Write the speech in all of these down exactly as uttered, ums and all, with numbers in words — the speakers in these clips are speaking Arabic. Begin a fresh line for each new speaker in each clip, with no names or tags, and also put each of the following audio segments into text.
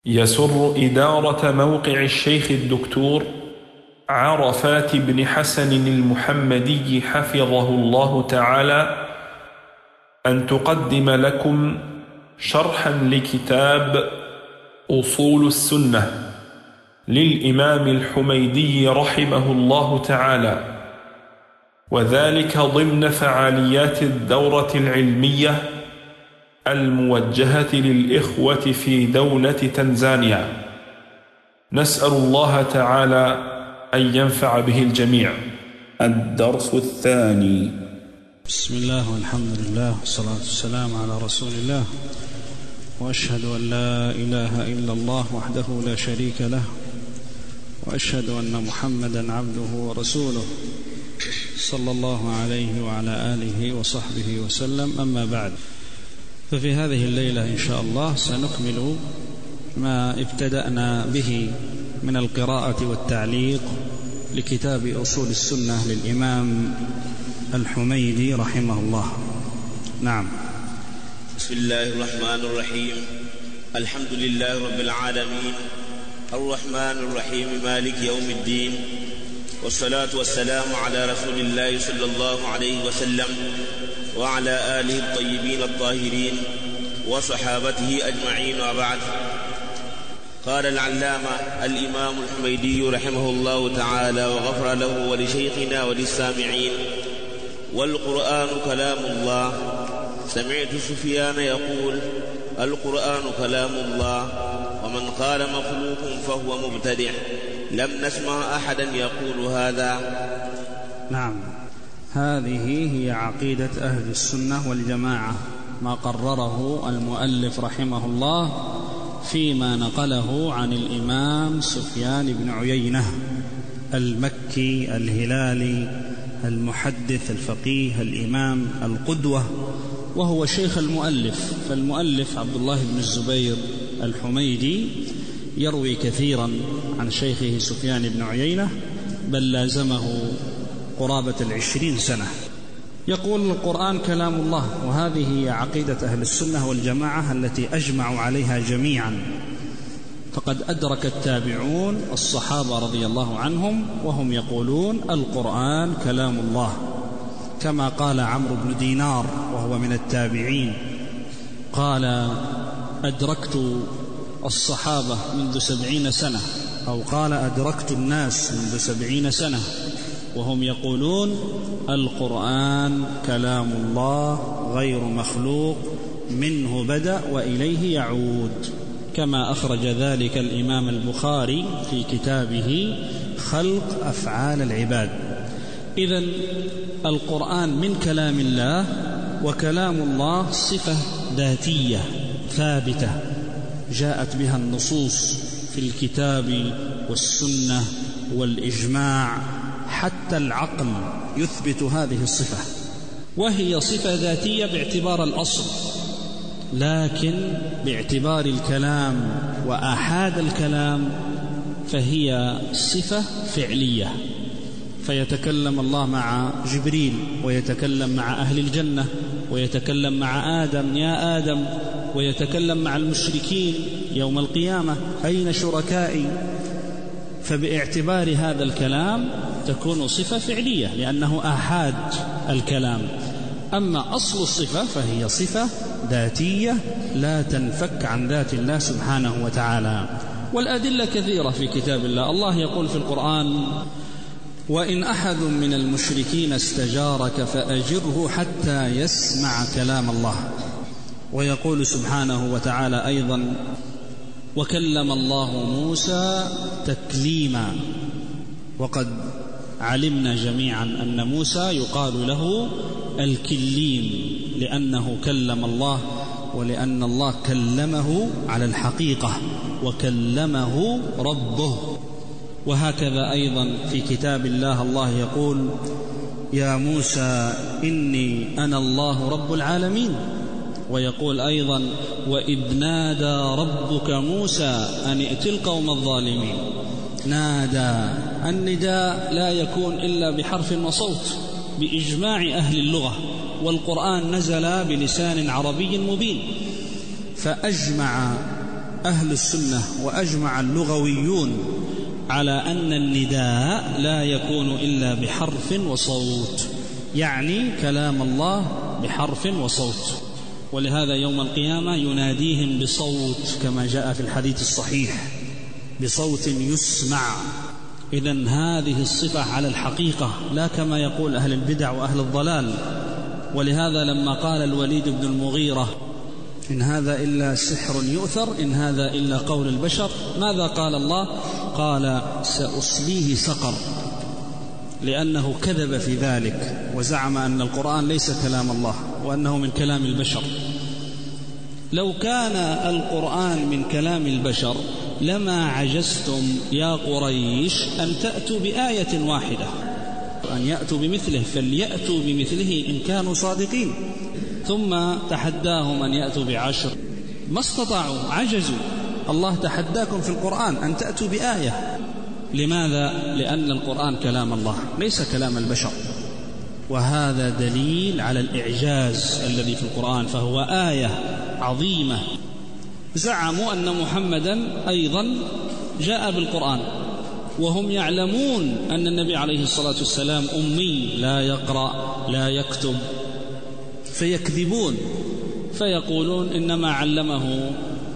يسر إدارة موقع الشيخ الدكتور عرفات بن حسن المحمدي حفظه الله تعالى أن تقدم لكم شرحا لكتاب أصول السنة للإمام الحميدي رحمه الله تعالى، وذلك ضمن فعاليات الدورة العلمية الموجهة للإخوة في دولة تنزانيا. نسأل الله تعالى أن ينفع به الجميع. الدرس الثاني.
بسم الله والحمد لله والصلاة والسلام على رسول الله، وأشهد أن لا إله إلا الله وحده لا شريك له، وأشهد أن محمدا عبده ورسوله صلى الله عليه وعلى آله وصحبه وسلم. أما بعد، ففي هذه الليلة إن شاء الله سنكمل ما ابتدأنا به من القراءة والتعليق لكتاب أصول السنة للإمام الحميدي رحمه الله. نعم.
بسم الله الرحمن الرحيم. الحمد لله رب العالمين الرحمن الرحيم مالك يوم الدين، والصلاة والسلام على رسول الله صلى الله عليه وسلم وعلى آله الطيبين الطاهرين وصحابته أجمعين، وبعد. قال العلامة الإمام الحميدي رحمه الله تعالى وغفر له ولشيخنا وللسامعين: والقرآن كلام الله. سمعت سفيان يقول: القرآن كلام الله، ومن قال مخلوق فهو مبتدع. لم نسمع أحدا يقول هذا.
نعم، هذه هي عقيدة أهل السنة والجماعة، ما قرره المؤلف رحمه الله فيما نقله عن الإمام سفيان بن عيينة المكي الهلالي المحدث الفقيه الإمام القدوة، وهو شيخ المؤلف. فالمؤلف عبد الله بن الزبير الحميدي يروي كثيرا عن شيخه سفيان بن عيينة، بل لازمه قرابة العشرين سنة. يقول: القرآن كلام الله، وهذه هي عقيدة أهل السنة والجماعة التي أجمعوا عليها جميعا. فقد أدرك التابعون الصحابة رضي الله عنهم وهم يقولون القرآن كلام الله، كما قال عمرو بن دينار وهو من التابعين، قال: أدركت الصحابة منذ سبعين سنة، أو قال: أدركت الناس منذ سبعين سنة وهم يقولون القرآن كلام الله غير مخلوق، منه بدأ وإليه يعود، كما أخرج ذلك الإمام البخاري في كتابه خلق أفعال العباد. إذن القرآن من كلام الله، وكلام الله صفة ذاتية ثابتة جاءت بها النصوص في الكتاب والسنة والإجماع، حتى العقل يثبت هذه الصفة، وهي صفة ذاتية باعتبار الأصل، لكن باعتبار الكلام وآحاد الكلام فهي صفة فعلية. فيتكلم الله مع جبريل، ويتكلم مع أهل الجنة، ويتكلم مع آدم: يا آدم، ويتكلم مع المشركين يوم القيامة: أين شركائي؟ فباعتبار هذا الكلام تكون صفة فعلية لأنه آحاد الكلام. أما أصل الصفة فهي صفة ذاتية لا تنفك عن ذات الله سبحانه وتعالى. والأدلة كثيرة في كتاب الله. الله يقول في القرآن: وإن أحد من المشركين استجارك فأجره حتى يسمع كلام الله. ويقول سبحانه وتعالى أيضا: وكلم الله موسى تكليما. وقد علمنا جميعا أن موسى يقال له الكليم، لأنه كلم الله، ولأن الله كلمه على الحقيقة، وكلمه ربه. وهكذا أيضا في كتاب الله الله يقول: يا موسى إني أنا الله رب العالمين. ويقول أيضا: وإذ نادى ربك موسى أن ائت القوم الظالمين. نادى، النداء لا يكون إلا بحرف وصوت بإجماع أهل اللغة، والقرآن نزل بلسان عربي مبين، فأجمع أهل السنة وأجمع اللغويون على أن النداء لا يكون إلا بحرف وصوت، يعني كلام الله بحرف وصوت. ولهذا يوم القيامة يناديهم بصوت كما جاء في الحديث الصحيح، بصوت يسمع. إذن هذه الصفة على الحقيقة، لا كما يقول أهل البدع وأهل الضلال. ولهذا لما قال الوليد بن المغيرة إن هذا إلا سحر يؤثر، إن هذا إلا قول البشر، ماذا قال الله؟ قال سأصليه سقر، لأنه كذب في ذلك وزعم أن القرآن ليس كلام الله وأنه من كلام البشر. لو كان القرآن من كلام البشر لما عجزتم يا قريش أن تأتوا بآية واحدة، أن يأتوا بمثله، فليأتوا بمثله إن كانوا صادقين. ثم تحداهم أن يأتوا بعشر، ما استطاعوا، عجزوا. الله تحداكم في القرآن أن تأتوا بآية. لماذا؟ لأن القرآن كلام الله ليس كلام البشر، وهذا دليل على الإعجاز الذي في القرآن، فهو آية عظيمة. زعموا أن محمدا أيضا جاء بالقرآن، وهم يعلمون أن النبي عليه الصلاة والسلام أمي لا يقرأ لا يكتب، فيكذبون فيقولون إنما علمه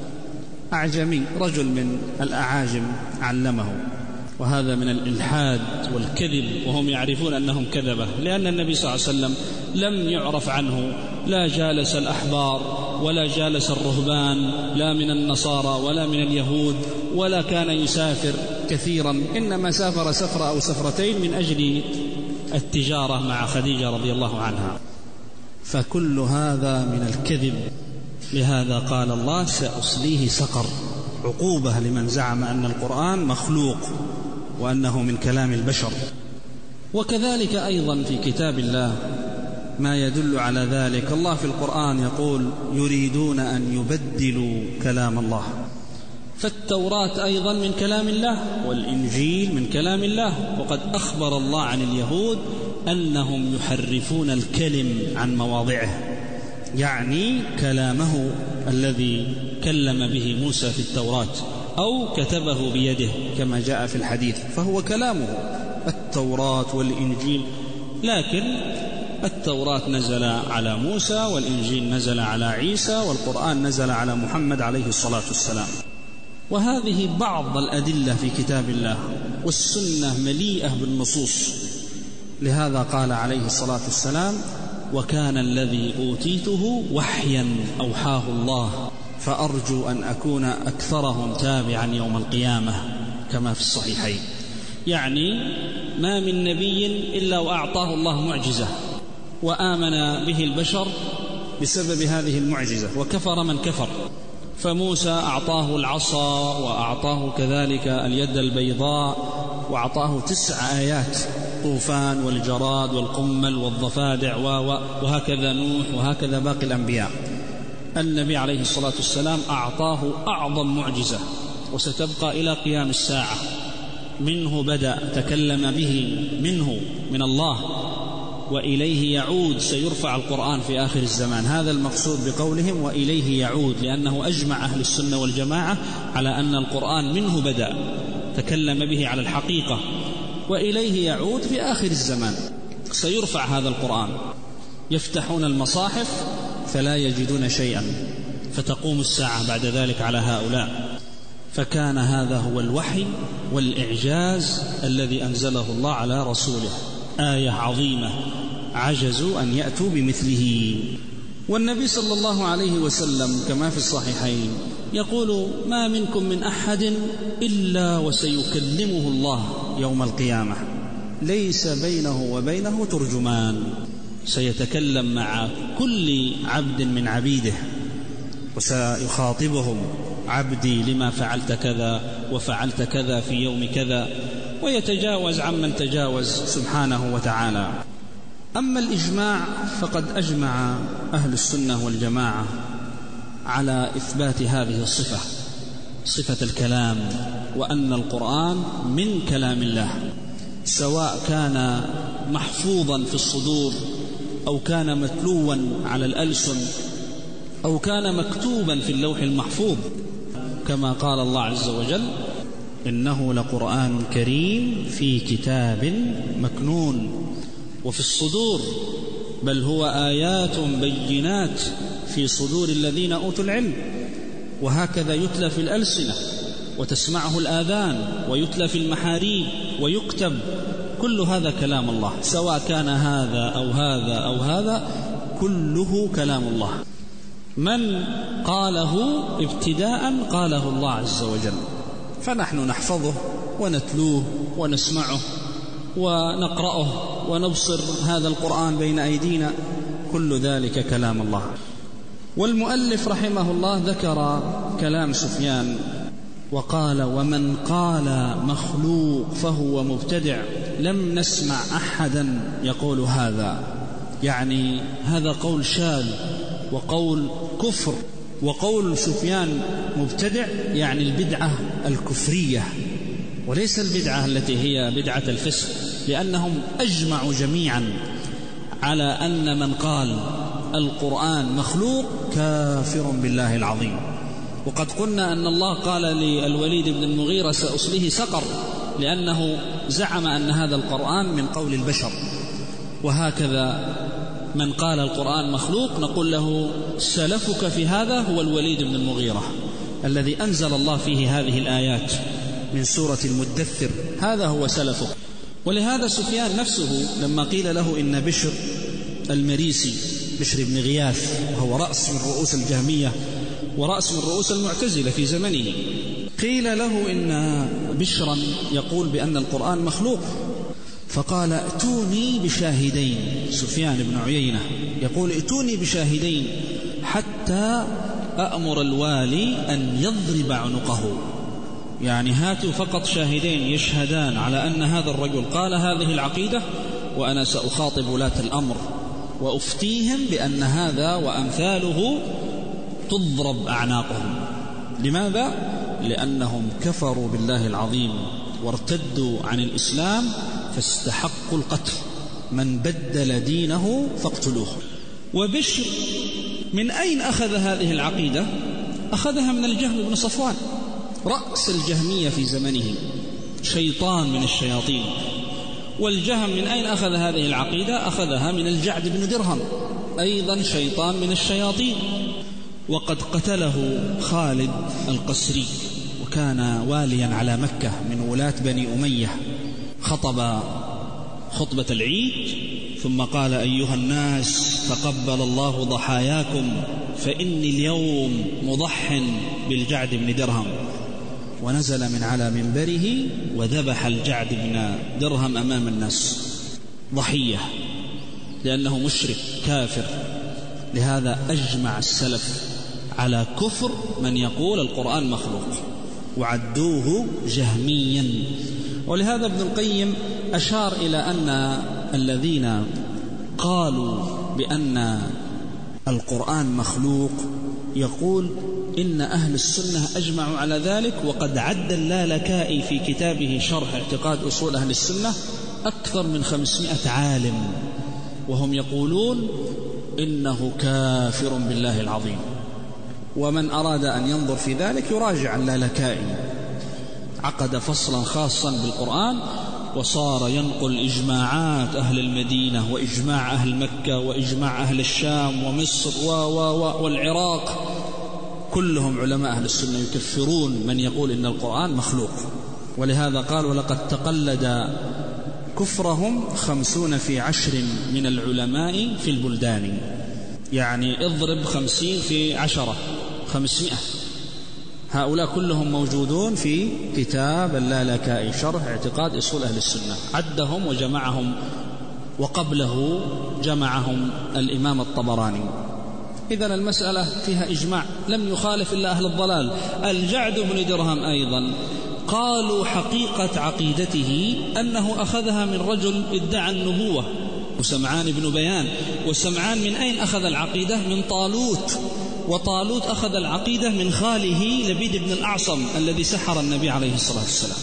أعجمي، رجل من الأعاجم علمه. وهذا من الإلحاد والكذب، وهم يعرفون أنهم كذبة، لأن النبي صلى الله عليه وسلم لم يعرف عنه لا جالس الأحبار ولا جالس الرهبان، لا من النصارى ولا من اليهود، ولا كان يسافر كثيرا، إنما سافر سفرة أو سفرتين من أجل التجارة مع خديجة رضي الله عنها. فكل هذا من الكذب. لهذا قال الله سأصليه سقر، عقوبة لمن زعم أن القرآن مخلوق وأنه من كلام البشر. وكذلك أيضا في كتاب الله ما يدل على ذلك. الله في القرآن يقول يريدون أن يبدلوا كلام الله، فالتوراة أيضا من كلام الله، والإنجيل من كلام الله. وقد أخبر الله عن اليهود أنهم يحرفون الكلم عن مواضعه، يعني كلامه الذي كلم به موسى في التوراة أو كتبه بيده كما جاء في الحديث، فهو كلامه التوراة والإنجيل. لكن التوراة نزل على موسى، والإنجيل نزل على عيسى، والقرآن نزل على محمد عليه الصلاة والسلام. وهذه بعض الأدلة في كتاب الله، والسنة مليئة بالنصوص. لهذا قال عليه الصلاة والسلام وكان الذي أوتيته وحيا أوحاه الله، فأرجو أن أكون أكثرهم تابعا يوم القيامة كما في الصحيحين. يعني ما من نبي إلا وأعطاه الله معجزة، وآمن به البشر بسبب هذه المعجزة، وكفر من كفر. فموسى أعطاه العصا، وأعطاه كذلك اليد البيضاء، وأعطاه تسع آيات، طوفان والجراد والقمل والضفادع، وهكذا نوح، وهكذا باقي الأنبياء. النبي عليه الصلاة والسلام أعطاه أعظم معجزة وستبقى إلى قيام الساعة. منه بدأ، تكلم به منه من الله، وإليه يعود. سيرفع القرآن في آخر الزمان، هذا المقصود بقولهم وإليه يعود، لأنه أجمع أهل السنة والجماعة على أن القرآن منه بدأ، تكلم به على الحقيقة، وإليه يعود في آخر الزمان. سيرفع هذا القرآن، يفتحون المصاحف فلا يجدون شيئا، فتقوم الساعة بعد ذلك على هؤلاء. فكان هذا هو الوحي والإعجاز الذي أنزله الله على رسوله، آية عظيمة عجزوا أن يأتوا بمثله. والنبي صلى الله عليه وسلم كما في الصحيحين يقول ما منكم من أحد إلا وسيكلمه الله يوم القيامة، ليس بينه وبينه ترجمان. سيتكلم مع كل عبد من عبيده وسيخاطبهم عبدي لما فعلت كذا وفعلت كذا في يوم كذا، ويتجاوز عمن تجاوز سبحانه وتعالى. أما الإجماع فقد أجمع أهل السنة والجماعة على إثبات هذه الصفة، صفة الكلام، وأن القرآن من كلام الله، سواء كان محفوظا في الصدور أو كان متلوا على الألسن أو كان مكتوبا في اللوح المحفوظ. كما قال الله عز وجل: إنه لقرآن كريم في كتاب مكنون وفي الصدور بل هو آيات بينات في صدور الذين أوتوا العلم. وهكذا يتلى في الألسنة وتسمعه الآذان ويتلى في المحاريب ويكتب. كل هذا كلام الله، سواء كان هذا أو هذا أو هذا، كله كلام الله. من قاله ابتداء قاله الله عز وجل، فنحن نحفظه ونتلوه ونسمعه ونقرأه ونبصر هذا القرآن بين أيدينا، كل ذلك كلام الله. والمؤلف رحمه الله ذكر كلام سفيان وقال: ومن قال مخلوق فهو مبتدع. لم نسمع أحدا يقول هذا، يعني هذا قول شاذ وقول كفر. وقول سفيان مبتدع يعني البدعة الكفرية وليس البدعة التي هي بدعة الفسق، لأنهم أجمعوا جميعا على أن من قال القرآن مخلوق كافر بالله العظيم. وقد قلنا أن الله قال للوليد بن المغيرة: سأصليه سقر، لأنه زعم أن هذا القرآن من قول البشر. وهكذا من قال القرآن مخلوق نقول له: سلفك في هذا هو الوليد بن المغيرة الذي أنزل الله فيه هذه الآيات من سورة المدثر، هذا هو سلفك. ولهذا سفيان نفسه لما قيل له إن بشر المريسي، بشر بن غياث، وهو رأس من رؤوس الجهمية ورأس من رؤوس المعتزلة في زمنه، قيل له إن بشرا يقول بأن القرآن مخلوق، فقال: ائتوني بشاهدين. سفيان بن عيينة يقول: ائتوني بشاهدين حتى أأمر الوالي أن يضرب عنقه. يعني هاتوا فقط شاهدين يشهدان على أن هذا الرجل قال هذه العقيدة، وأنا سأخاطب ولاة الأمر وأفتيهم بأن هذا وأمثاله تضرب أعناقهم. لماذا؟ لأنهم كفروا بالله العظيم وارتدوا عن الإسلام فاستحقوا القتل. من بدل دينه فاقتلوه. وبشر من أين أخذ هذه العقيدة؟ أخذها من الجهم بن صفوان، رأس الجهمية في زمنه، شيطان من الشياطين. والجهم من أين أخذ هذه العقيدة؟ أخذها من الجعد بن درهم، أيضا شيطان من الشياطين. وقد قتله خالد القسري، وكان واليا على مكة من ولاة بني أمية، خطب خطبة العيد ثم قال: أيها الناس، تقبل الله ضحاياكم، فإني اليوم مضح بالجعد بن درهم. ونزل من على منبره وذبح الجعد بن درهم أمام الناس ضحية، لأنه مشرك كافر. لهذا أجمع السلف على كفر من يقول القرآن مخلوق، وعدوه جهميا. ولهذا ابن القيم أشار إلى أن الذين قالوا بأن القرآن مخلوق يقول إن أهل السنة أجمعوا على ذلك. وقد عد اللالكائي في كتابه شرح اعتقاد أصول أهل السنة أكثر من خمسمائة عالم، وهم يقولون إنه كافر بالله العظيم. ومن أراد أن ينظر في ذلك يراجع اللالكائي، عقد فصلا خاصا بالقرآن وصار ينقل إجماعات أهل المدينة وإجماع أهل مكة وإجماع أهل الشام ومصر و و والعراق، كلهم علماء أهل السنة يكفرون من يقول إن القرآن مخلوق. ولهذا قال: ولقد تقلد كفرهم خمسون في عشر من العلماء في البلدان. يعني اضرب خمسين في عشرة، خمسمائة. هؤلاء كلهم موجودون في كتاب اللالكائي شرح اعتقاد أصول أهل السنة، عدهم وجمعهم، وقبله جمعهم الإمام الطبراني. إذن المسألة فيها إجماع، لم يخالف إلا أهل الضلال. الجعد بن درهم أيضا قالوا حقيقة عقيدته أنه أخذها من رجل ادعى النبوة، وسمعان بن بيان. وسمعان من أين أخذ العقيدة؟ من طالوت. وطالوت أخذ العقيدة من خاله لبيد بن الأعصم الذي سحر النبي عليه الصلاة والسلام.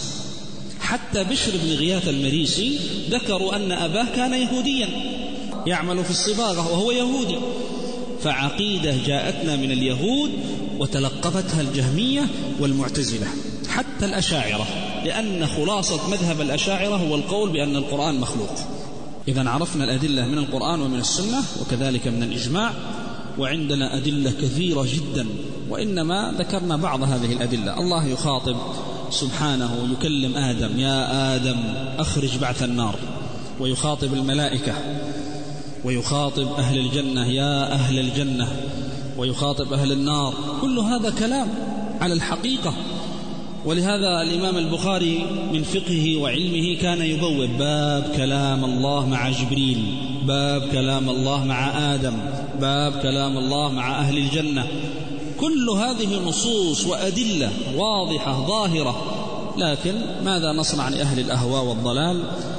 حتى بشر بن غياث المريسي ذكروا أن أباه كان يهوديا يعمل في الصباغة وهو يهودي، فعقيدة جاءتنا من اليهود وتلقفتها الجهمية والمعتزلة حتى الأشاعرة، لأن خلاصة مذهب الأشاعرة هو القول بأن القرآن مخلوق. إذن عرفنا الأدلة من القرآن ومن السنة وكذلك من الإجماع، وعندنا أدلة كثيرة جدا، وإنما ذكرنا بعض هذه الأدلة. الله يخاطب سبحانه يكلم آدم: يا آدم أخرج بعث النار، ويخاطب الملائكة، ويخاطب أهل الجنة: يا أهل الجنة، ويخاطب أهل النار. كل هذا كلام على الحقيقة. ولهذا الإمام البخاري من فقهه وعلمه كان يبوب باب كلام الله مع جبريل، باب كلام الله مع آدم، باب كلام الله مع أهل الجنة. كل هذه نصوص وأدلة واضحة ظاهرة، لكن ماذا نصنع لأهل الأهواء والضلال؟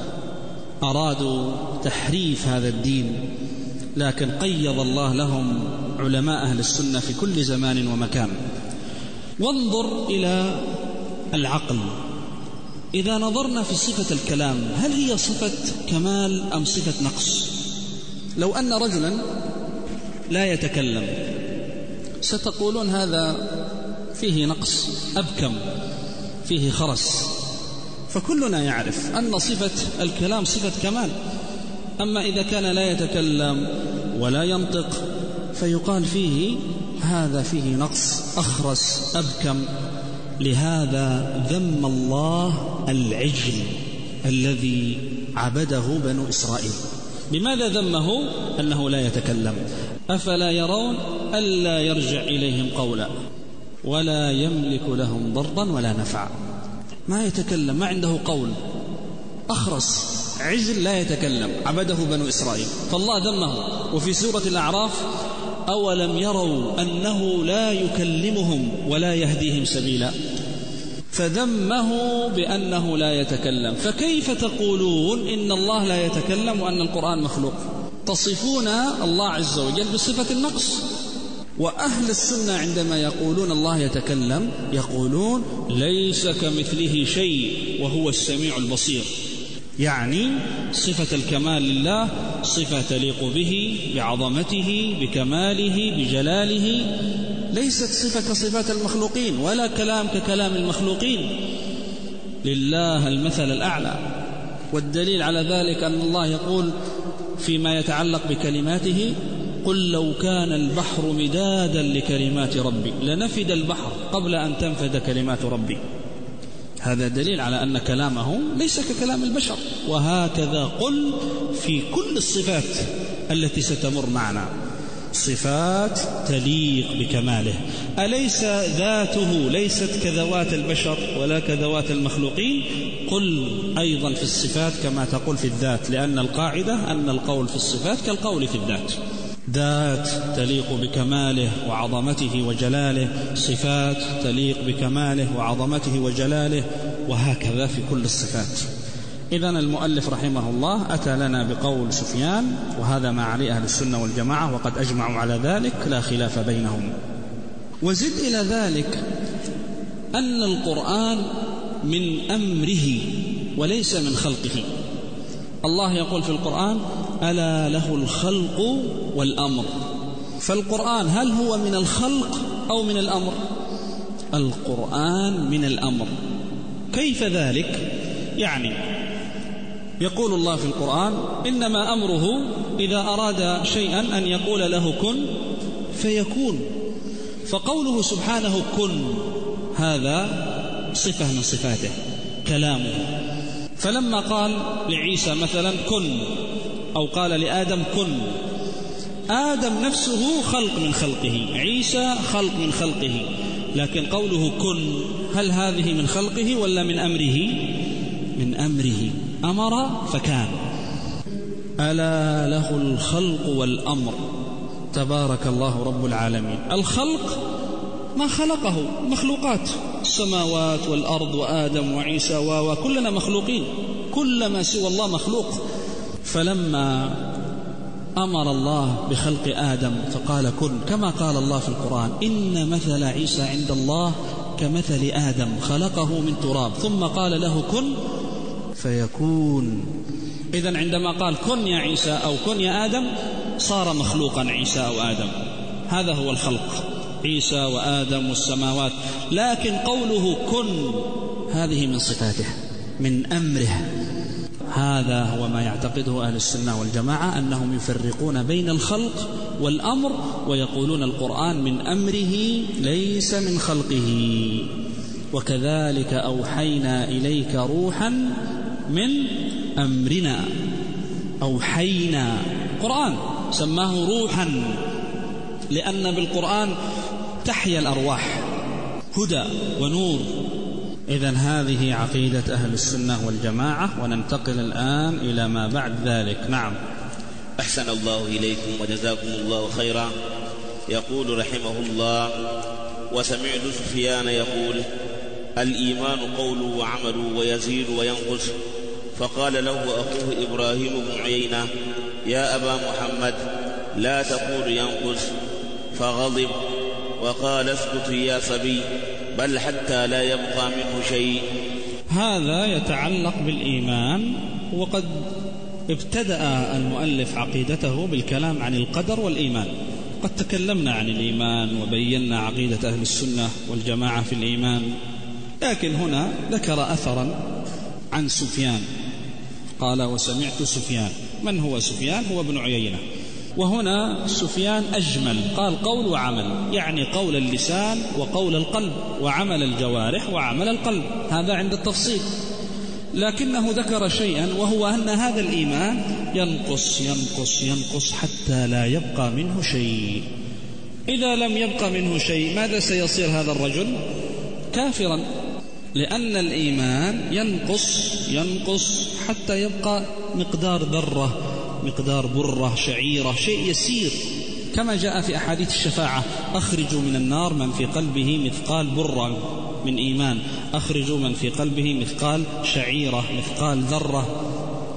أرادوا تحريف هذا الدين، لكن قيض الله لهم علماء أهل السنة في كل زمان ومكان. وانظر إلى العقل. إذا نظرنا في صفة الكلام، هل هي صفة كمال أم صفة نقص؟ لو أن رجلا لا يتكلم ستقولون هذا فيه نقص، أبكم، فيه خرس. فكلنا يعرف أن صفة الكلام صفة كمال. أما إذا كان لا يتكلم ولا ينطق فيقال فيه هذا فيه نقص، أخرس، أبكم. لهذا ذم الله العجل الذي عبده بنو إسرائيل. لماذا ذمه؟ أنه لا يتكلم. أفلا يرون ألا يرجع إليهم قولا ولا يملك لهم ضرا ولا نفعا؟ ما يتكلم، ما عنده قول، أخرس، عجل، لا يتكلم، عبده بنو إسرائيل، فالله ذمه. وفي سورة الأعراف: أولم يروا أنه لا يكلمهم ولا يهديهم سبيلا، فذمه بأنه لا يتكلم. فكيف تقولون إن الله لا يتكلم وأن القرآن مخلوق؟ تصفون الله عز وجل بصفة النقص. وأهل السنة عندما يقولون الله يتكلم يقولون ليس كمثله شيء وهو السميع البصير، يعني صفة الكمال لله صفة تليق به بعظمته بكماله بجلاله، ليست صفة كصفات المخلوقين ولا كلام ككلام المخلوقين. لله المثل الأعلى. والدليل على ذلك أن الله يقول فيما يتعلق بكلماته: قل لو كان البحر مدادا لكلمات ربي لنفد البحر قبل أن تنفد كلمات ربي. هذا دليل على أن كلامه ليس ككلام البشر. وهكذا قل في كل الصفات التي ستمر معنا، صفات تليق بكماله. أليس ذاته ليست كذوات البشر ولا كذوات المخلوقين؟ قل أيضا في الصفات كما تقول في الذات، لأن القاعدة أن القول في الصفات كالقول في الذات. ذات تليق بكماله وعظمته وجلاله، صفات تليق بكماله وعظمته وجلاله، وهكذا في كل الصفات. إذن المؤلف رحمه الله أتى لنا بقول سفيان، وهذا ما عليه أهل السنة والجماعة وقد أجمعوا على ذلك لا خلاف بينهم. وزد إلى ذلك أن القرآن من أمره وليس من خلقه. الله يقول في القرآن: ألا له الخلق والأمر. فالقرآن هل هو من الخلق أو من الأمر؟ القرآن من الأمر. كيف ذلك؟ يعني يقول الله في القرآن: إنما أمره إذا أراد شيئا أن يقول له كن فيكون. فقوله سبحانه كن هذا صفة من صفاته، كلامه. فلما قال لعيسى مثلا كن، أو قال لآدم كن، آدم نفسه خلق من خلقه، عيسى خلق من خلقه، لكن قوله كن هل هذه من خلقه ولا من أمره؟ من أمره، أمر فكان. ألا له الخلق والأمر، تبارك الله رب العالمين. الخلق ما خلقه، مخلوقات، السماوات والأرض وآدم وعيسى وكلنا مخلوقين، كل ما سوى الله مخلوق. فلما أمر الله بخلق آدم فقال كن، كما قال الله في القرآن: إن مثل عيسى عند الله كمثل آدم خلقه من تراب ثم قال له كن فيكون. إذن عندما قال كن يا عيسى أو كن يا آدم صار مخلوقا عيسى أو آدم، هذا هو الخلق، عيسى وآدم والسماوات. لكن قوله كن هذه من صفاته، من أمره. هذا هو ما يعتقده أهل السنة والجماعة، أنهم يفرقون بين الخلق والأمر، ويقولون القرآن من أمره ليس من خلقه. وكذلك أوحينا إليك روحا من أمرنا. أوحينا، القرآن سماه روحا لأن بالقرآن تحيا الأرواح، هدى ونور. إذن هذه عقيدة أهل السنة والجماعة. وننتقل الآن إلى ما بعد ذلك. نعم.
أحسن الله إليكم وجزاكم الله خيرا. يقول رحمه الله: وسمعت سفيان يقول: الإيمان قول وعمل ويزيد وينقص. فقال له أخوه إبراهيم بن عيينة: يا أبا محمد لا تقول ينقص، فغضب وقال: اسكت يا صبي، بل حتى لا يبقى منه شيء.
هذا يتعلق بالإيمان، وقد ابتدأ المؤلف عقيدته بالكلام عن القدر والإيمان. قد تكلمنا عن الإيمان وبينا عقيدة أهل السنة والجماعة في الإيمان، لكن هنا ذكر أثرا عن سفيان. قال: وسمعت سفيان. من هو سفيان؟ هو ابن عيينة. وهنا سفيان أجمل، قال قول وعمل، يعني قول اللسان وقول القلب، وعمل الجوارح وعمل القلب، هذا عند التفصيل. لكنه ذكر شيئا، وهو أن هذا الإيمان ينقص ينقص ينقص حتى لا يبقى منه شيء. إذا لم يبقى منه شيء ماذا سيصير هذا الرجل؟ كافرا، لأن الإيمان ينقص ينقص حتى يبقى مقدار ذرة، مقدار برة، شعيرة، شيء يسير، كما جاء في أحاديث الشفاعة: أخرجوا من النار من في قلبه مثقال برة من إيمان، أخرجوا من في قلبه مثقال شعيرة، مثقال ذرة.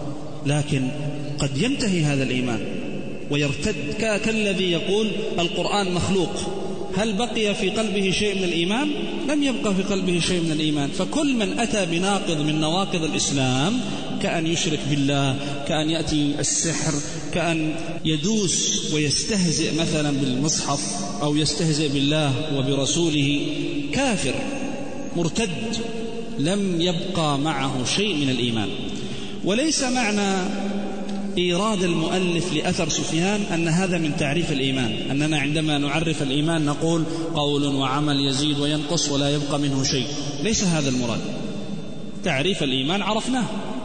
لكن قد ينتهي هذا الإيمان ويرتد، كالذي يقول القرآن مخلوق. هل بقي في قلبه شيء من الإيمان؟ لم يبقى في قلبه شيء من الإيمان. فكل من أتى بناقض من نواقض الإسلام، كأن يشرك بالله، كأن يأتي السحر، كأن يدوس ويستهزئ مثلا بالمصحف، أو يستهزئ بالله وبرسوله، كافر مرتد، لم يبقى معه شيء من الإيمان. وليس معنى إيراد المؤلف لأثر سفيان أن هذا من تعريف الإيمان، أننا عندما نعرف الإيمان نقول قول وعمل يزيد وينقص ولا يبقى منه شيء. ليس هذا المراد. تعريف الإيمان عرفناه،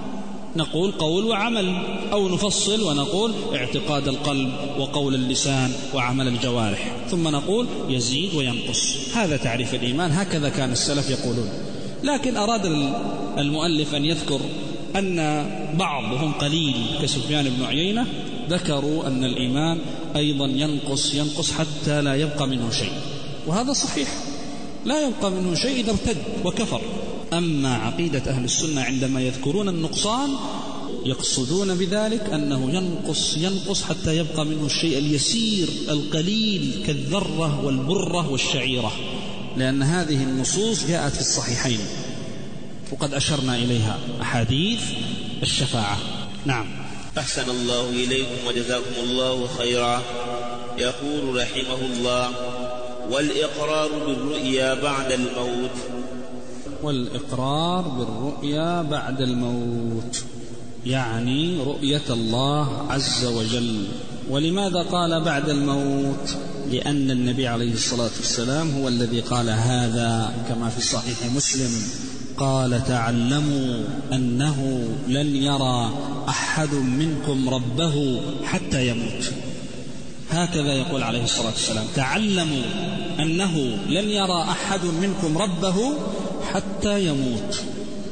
نقول قول وعمل، أو نفصل ونقول اعتقاد القلب وقول اللسان وعمل الجوارح، ثم نقول يزيد وينقص. هذا تعريف الإيمان، هكذا كان السلف يقولون. لكن أراد المؤلف أن يذكر أن بعضهم قليل كسفيان بن عيينة ذكروا أن الإيمان أيضا ينقص ينقص حتى لا يبقى منه شيء، وهذا صحيح، لا يبقى منه شيء إذا ارتد وكفر. أما عقيدة أهل السنة عندما يذكرون النقصان يقصدون بذلك أنه ينقص ينقص حتى يبقى منه الشيء اليسير القليل كالذرة والبرة والشعيرة، لأن هذه النصوص جاءت في الصحيحين وقد أشرنا إليها، أحاديث الشفاعة. نعم.
أحسن الله إليكم وجزاكم الله خيرا. يقول رحمه الله: والإقرار بالرؤيا بعد الموت.
والإقرار بالرؤيا بعد الموت يعني رؤية الله عز وجل. ولماذا قال بعد الموت؟ لأن النبي عليه الصلاة والسلام هو الذي قال هذا، كما في صحيح مسلم قال: تعلموا أنه لن يرى أحد منكم ربه حتى يموت. هكذا يقول عليه الصلاة والسلام: تعلموا أنه لن يرى أحد منكم ربه حتى يموت.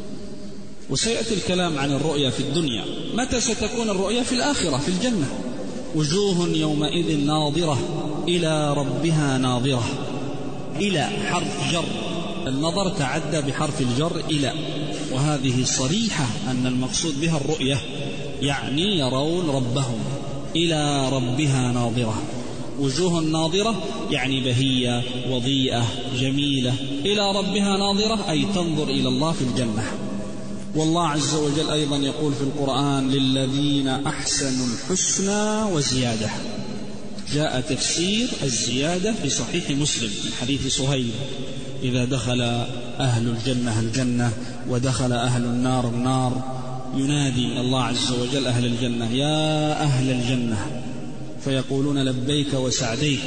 وسيأتي الكلام عن الرؤيا في الدنيا. متى ستكون الرؤيا؟ في الآخرة، في الجنة. وجوه يومئذ ناظرة إلى ربها ناظرة. إلى حرف جر، النظر تعدى بحرف الجر إلى، وهذه صريحة أن المقصود بها الرؤية، يعني يرون ربهم. إلى ربها ناظرة، وجوه ناظرة يعني بهية وضيئة جميلة. إلى ربها ناظرة أي تنظر إلى الله في الجنة. والله عز وجل أيضا يقول في القرآن للذين أحسنوا الحسنى وزيادة. جاء تفسير الزيادة في صحيح مسلم من حديث صهيب: إذا دخل أهل الجنة الجنة ودخل أهل النار النار ينادي الله عز وجل أهل الجنة: يا أهل الجنة، فيقولون لبيك وسعديك،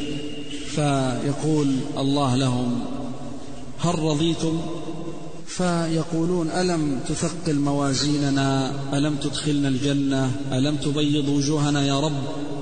فيقول الله لهم: هل رضيتم؟ فيقولون: ألم تثقل موازيننا؟ ألم تدخلنا الجنة؟ ألم تبيض وجوهنا يا رب؟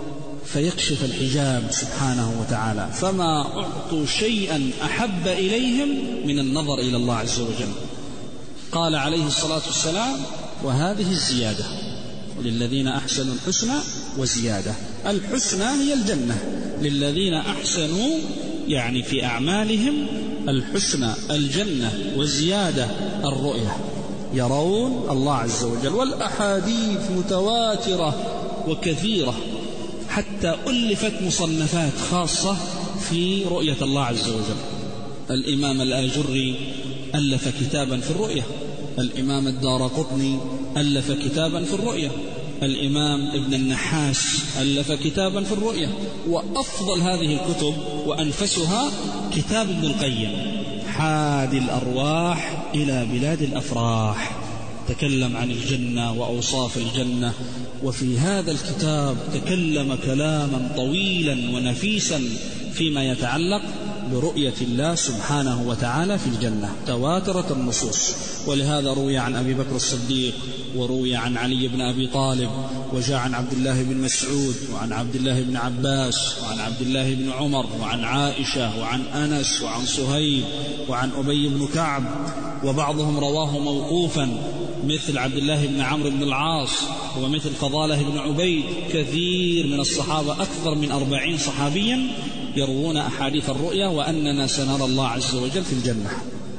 فيكشف الحجاب سبحانه وتعالى، فما أعطوا شيئا أحب إليهم من النظر إلى الله عز وجل. قال عليه الصلاة والسلام: وهذه الزيادة، للذين أحسنوا الحسنى وزيادة. الحسنى هي الجنة، للذين أحسنوا يعني في أعمالهم الحسنى الجنة، وزيادة الرؤية، يرون الله عز وجل. والأحاديث متواترة وكثيرة، حتى ألفت مصنفات خاصة في رؤية الله عز وجل. الإمام الآجري ألف كتابا في الرؤية، الإمام الدارقطني ألف كتابا في الرؤية، الإمام ابن النحاس ألف كتابا في الرؤية. وأفضل هذه الكتب وأنفسها كتاب ابن القيم حادي الأرواح إلى بلاد الأفراح، تكلم عن الجنة وأوصاف الجنة. وفي هذا الكتاب تكلم كلاما طويلا ونفيسا فيما يتعلق برؤية الله سبحانه وتعالى في الجنة، تواترت النصوص. ولهذا روي عن أبي بكر الصديق، وروي عن علي بن أبي طالب، وجاء عن عبد الله بن مسعود، وعن عبد الله بن عباس، وعن عبد الله بن عمر، وعن عائشة، وعن أنس، وعن صهيب، وعن أبي بن كعب. وبعضهم رواه موقوفا مثل عبد الله بن عمرو بن العاص، ومثل فضالة بن عبيد. كثير من الصحابة، أكثر من أربعين صحابيا يروون أحاديث الرؤيا، وأننا سنرى الله عز وجل في الجنة،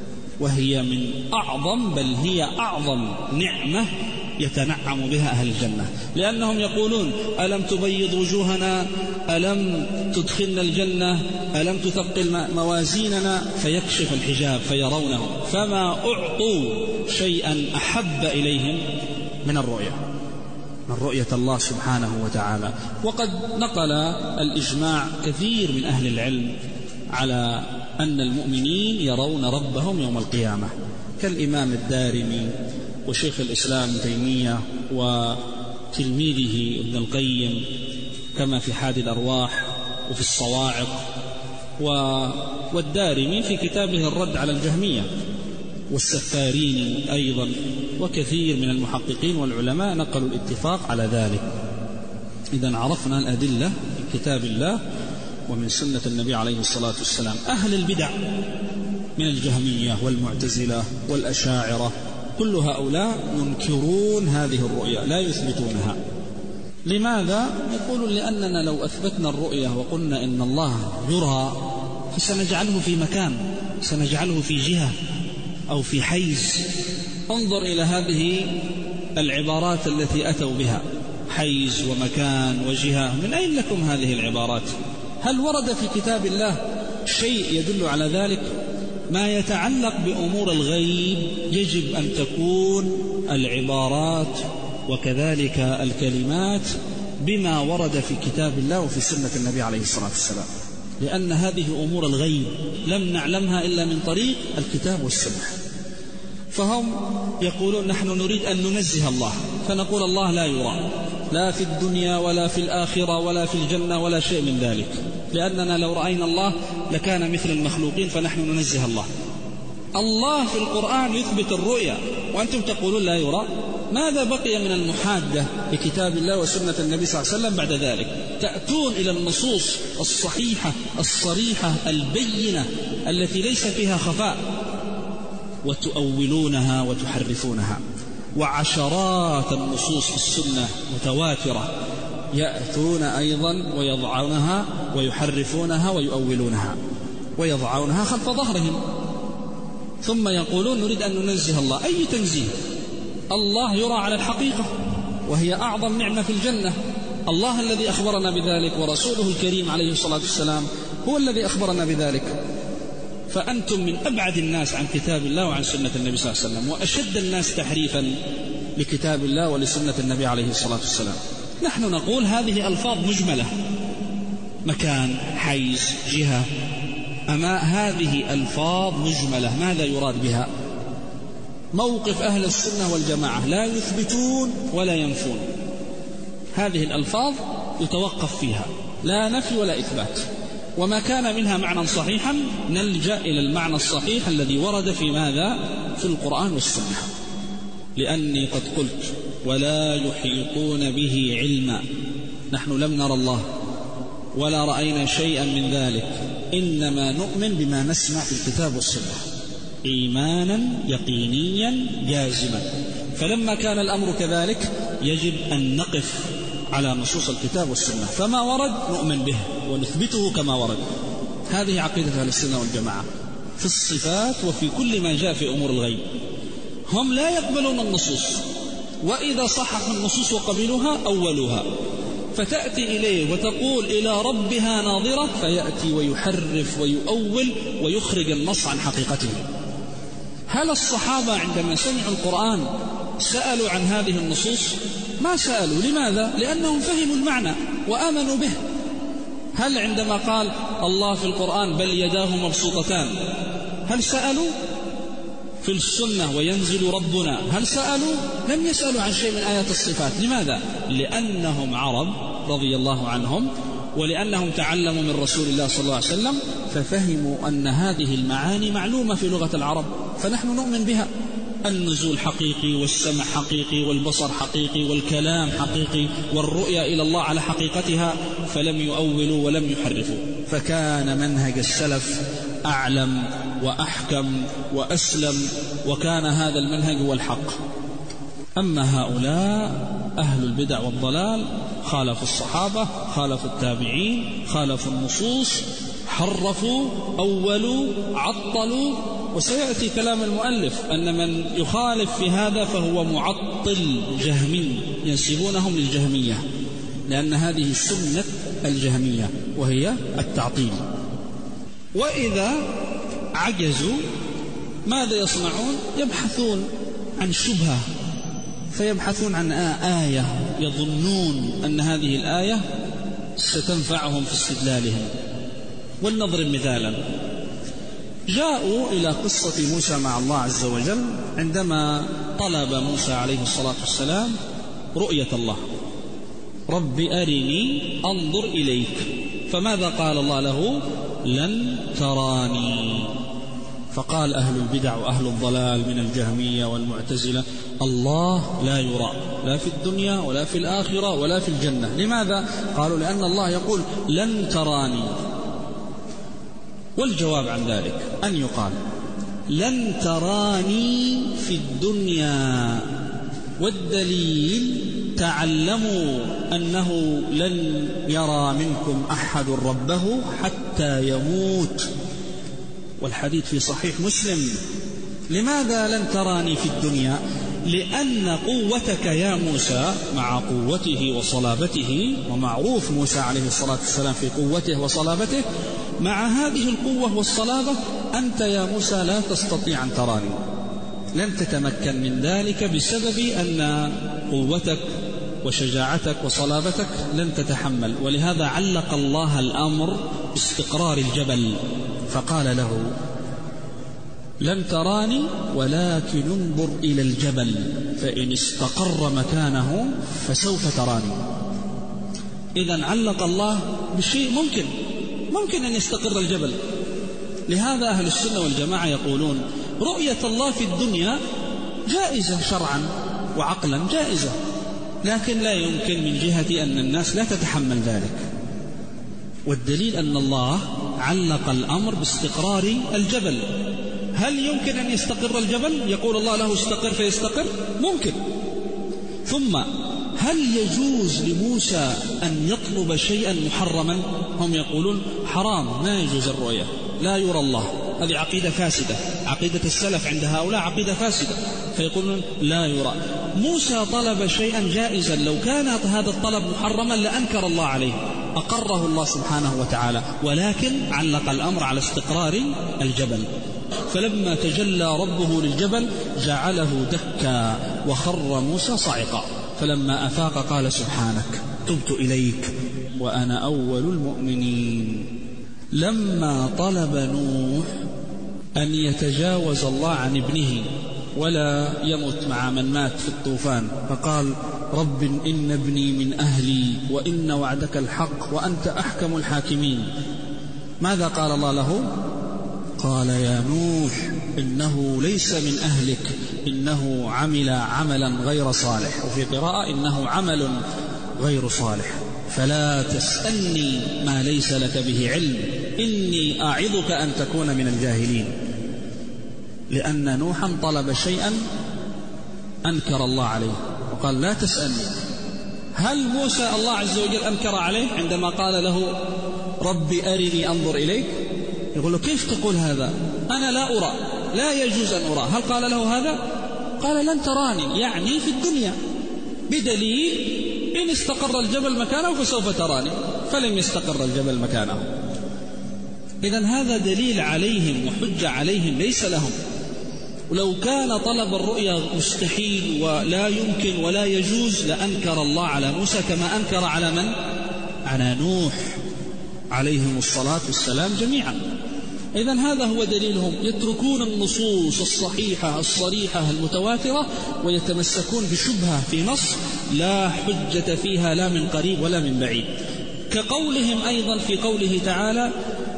وهي من أعظم، بل هي أعظم نعمة يتنعم بها أهل الجنة، لأنهم يقولون: ألم تبيض وجوهنا؟ ألم تدخلنا الجنة؟ ألم تثقل موازيننا؟ فيكشف الحجاب فيرونه، فما أعطوا شيئا أحب إليهم من الرؤية، من رؤية الله سبحانه وتعالى. وقد نقل الإجماع كثير من أهل العلم على أن المؤمنين يرون ربهم يوم القيامة، كالإمام الدارمي وشيخ الإسلام ابن تيمية وتلميذه ابن القيم، كما في حادي الأرواح وفي الصواعق، والدارمي في كتابه الرد على الجهمية، والسفاريني أيضا، وكثير من المحققين والعلماء نقلوا الاتفاق على ذلك. إذن عرفنا الأدلة من كتاب الله ومن سنة النبي عليه الصلاة والسلام. أهل البدع من الجهمية والمعتزلة والأشاعرة كل هؤلاء ينكرون هذه الرؤيا، لا يثبتونها. لماذا؟ يقولون: لأننا لو أثبتنا الرؤيا وقلنا إن الله يرى فسنجعله في مكان، سنجعله في جهة أو في حيز. انظر إلى هذه العبارات التي أتوا بها: حيز ومكان وجهة. من أين لكم هذه العبارات؟ هل ورد في كتاب الله شيء يدل على ذلك؟ ما يتعلق بأمور الغيب يجب أن تكون العبارات وكذلك الكلمات بما ورد في كتاب الله وفي سنة النبي عليه الصلاة والسلام، لأن هذه أمور الغيب لم نعلمها إلا من طريق الكتاب والسنة. فهم يقولون: نحن نريد أن ننزه الله، فنقول: الله لا يرى، لا في الدنيا ولا في الآخرة ولا في الجنة ولا شيء من ذلك، لأننا لو رأينا الله لكان مثل المخلوقين، فنحن ننزه الله. الله في القرآن يثبت الرؤيا وأنتم تقولون لا يرى. ماذا بقي من المحادة لكتاب الله وسنة النبي صلى الله عليه وسلم بعد ذلك؟ تأتون إلى النصوص الصحيحة الصريحة البينة التي ليس فيها خفاء وتؤولونها وتحرفونها. وعشرات النصوص في السنة متواترة يأتون أيضا ويضعونها ويحرفونها ويؤولونها ويضعونها خلف ظهرهم، ثم يقولون: نريد أن ننزه الله. أي تنزيه؟ الله يرى على الحقيقة، وهي أعظم نعمة في الجنة. الله الذي أخبرنا بذلك، ورسوله الكريم عليه الصلاة والسلام هو الذي أخبرنا بذلك. فأنتم من أبعد الناس عن كتاب الله وعن سنة النبي صلى الله عليه وسلم، وأشد الناس تحريفا لكتاب الله ولسنة النبي عليه الصلاة والسلام. نحن نقول هذه ألفاظ مجملة، مكان، حيز، جهة، أما هذه ألفاظ مجملة ماذا يراد بها؟ موقف أهل السنة والجماعة لا يثبتون ولا ينفون، هذه الألفاظ يتوقف فيها، لا نفي ولا إثبات، وما كان منها معنى صحيحا نلجأ إلى المعنى الصحيح الذي ورد في ماذا؟ في القرآن والسنة. لأني قد قلت ولا يحيطون به علما، نحن لم نرى الله ولا رأينا شيئا من ذلك، إنما نؤمن بما نسمع في الكتاب والسنة إيمانا يقينيا جازما. فلما كان الأمر كذلك يجب أن نقف على نصوص الكتاب والسنة، فما ورد نؤمن به ونثبته كما ورد. هذه عقيدة أهل السنة والجماعة في الصفات وفي كل ما جاء في أمور الغيب. هم لا يقبلون النصوص، وإذا صححوا النصوص وقبلوها أولوها، فتأتي إليه وتقول إلى ربها ناظرة، فيأتي ويحرف ويؤول ويخرج النص عن حقيقته. هل الصحابة عندما سمعوا القرآن سألوا عن هذه النصوص؟ ما سألوا. لماذا؟ لأنهم فهموا المعنى وآمنوا به. هل عندما قال الله في القرآن بل يداه مبسوطتان هل سألوا؟ في السنة وينزل ربنا هل سألوا؟ لم يسألوا عن شيء من آيات الصفات. لماذا؟ لأنهم عرب رضي الله عنهم، ولأنهم تعلموا من رسول الله صلى الله عليه وسلم، ففهموا أن هذه المعاني معلومة في لغة العرب، فنحن نؤمن بها. النزول حقيقي، والسمع حقيقي، والبصر حقيقي، والكلام حقيقي، والرؤيا إلى الله على حقيقتها، فلم يؤولوا ولم يحرفوا. فكان منهج السلف أعلم وأحكم وأسلم، وكان هذا المنهج هو الحق. أما هؤلاء أهل البدع والضلال خالفوا الصحابة، خالفوا التابعين، خالفوا النصوص، حرفوا، أولوا، عطلوا. وسيأتي كلام المؤلف أن من يخالف في هذا فهو معطل جهمي، ينسبونهم للجهمية، لأن هذه سنة الجهمية وهي التعطيل. وإذا عجزوا ماذا يصنعون؟ يبحثون عن شبهة، فيبحثون عن آية يظنون أن هذه الآية ستنفعهم في استدلالهم. ولنضرب مثالا، جاءوا إلى قصة موسى مع الله عز وجل عندما طلب موسى عليه الصلاة والسلام رؤية الله، رب أرني أنظر إليك، فماذا قال الله له؟ لن تراني. فقال أهل البدع وأهل الضلال من الجهمية والمعتزلة الله لا يرى لا في الدنيا ولا في الآخرة ولا في الجنة. لماذا؟ قالوا لأن الله يقول لن تراني. والجواب عن ذلك أن يقال لن تراني في الدنيا، والدليل تعلموا أنه لن يرى منكم أحد ربه حتى يموت، والحديث في صحيح مسلم. لماذا لن تراني في الدنيا؟ لأن قوتك يا موسى مع قوته وصلابته، ومعروف موسى عليه الصلاة والسلام في قوته وصلابته، مع هذه القوة والصلابة أنت يا موسى لا تستطيع أن تراني، لن تتمكن من ذلك بسبب أن قوتك وشجاعتك وصلابتك لن تتحمل. ولهذا علق الله الأمر باستقرار الجبل، فقال له لن تراني ولكن انظر إلى الجبل فإن استقر مكانه فسوف تراني. إذن علق الله بشيء ممكن ممكن أن يستقر الجبل. لهذا أهل السنة والجماعة يقولون رؤية الله في الدنيا جائزة شرعا وعقلا، جائزة، لكن لا يمكن من جهة أن الناس لا تتحمل ذلك. والدليل أن الله علق الأمر باستقرار الجبل. هل يمكن أن يستقر الجبل؟ يقول الله له استقر فيستقر؟ ممكن. ثم هل يجوز لموسى أن يطلب شيئا محرما؟ هم يقولون حرام، ما يجوز الرؤية، لا يرى الله. هذه عقيدة فاسدة، عقيدة السلف عند هؤلاء عقيدة فاسدة، فيقولون لا يرى. موسى طلب شيئا جائزا، لو كان هذا الطلب محرما لأنكر الله عليه. أقره الله سبحانه وتعالى، ولكن علق الأمر على استقرار الجبل. فلما تجلى ربه للجبل جعله دكا وخر موسى صعقا، فلما أفاق قال سبحانك تبت إليك وأنا أول المؤمنين. لما طلب نوح أن يتجاوز الله عن ابنه ولا يمت مع من مات في الطوفان، فقال رب إن ابني من أهلي وإن وعدك الحق وأنت أحكم الحاكمين، ماذا قال الله له؟ قال يا نوح إنه ليس من أهلك إنه عمل عملا غير صالح، وفي قراءة إنه عمل غير صالح، فلا تسألني ما ليس لك به علم إني أعظك أن تكون من الجاهلين. لأن نوحا طلب شيئا أنكر الله عليه وقال لا تسألني. هل موسى الله عز وجل أنكر عليه عندما قال له رب أرني أنظر إليك؟ يقول له كيف تقول هذا؟ أنا لا أرى، لا يجوز أن أرى. هل قال له هذا؟ قال لن تراني، يعني في الدنيا، بدليل إن استقر الجبل مكانه فسوف تراني، فلم يستقر الجبل مكانه. إذن هذا دليل عليهم وحجة عليهم ليس لهم. ولو كان طلب الرؤيا مستحيل ولا يمكن ولا يجوز لأنكر الله على موسى كما أنكر على من؟ على نوح عليهم الصلاة والسلام جميعا. إذن هذا هو دليلهم، يتركون النصوص الصحيحة الصريحة المتواترة ويتمسكون بشبهة في نص لا حجة فيها لا من قريب ولا من بعيد، كقولهم أيضا في قوله تعالى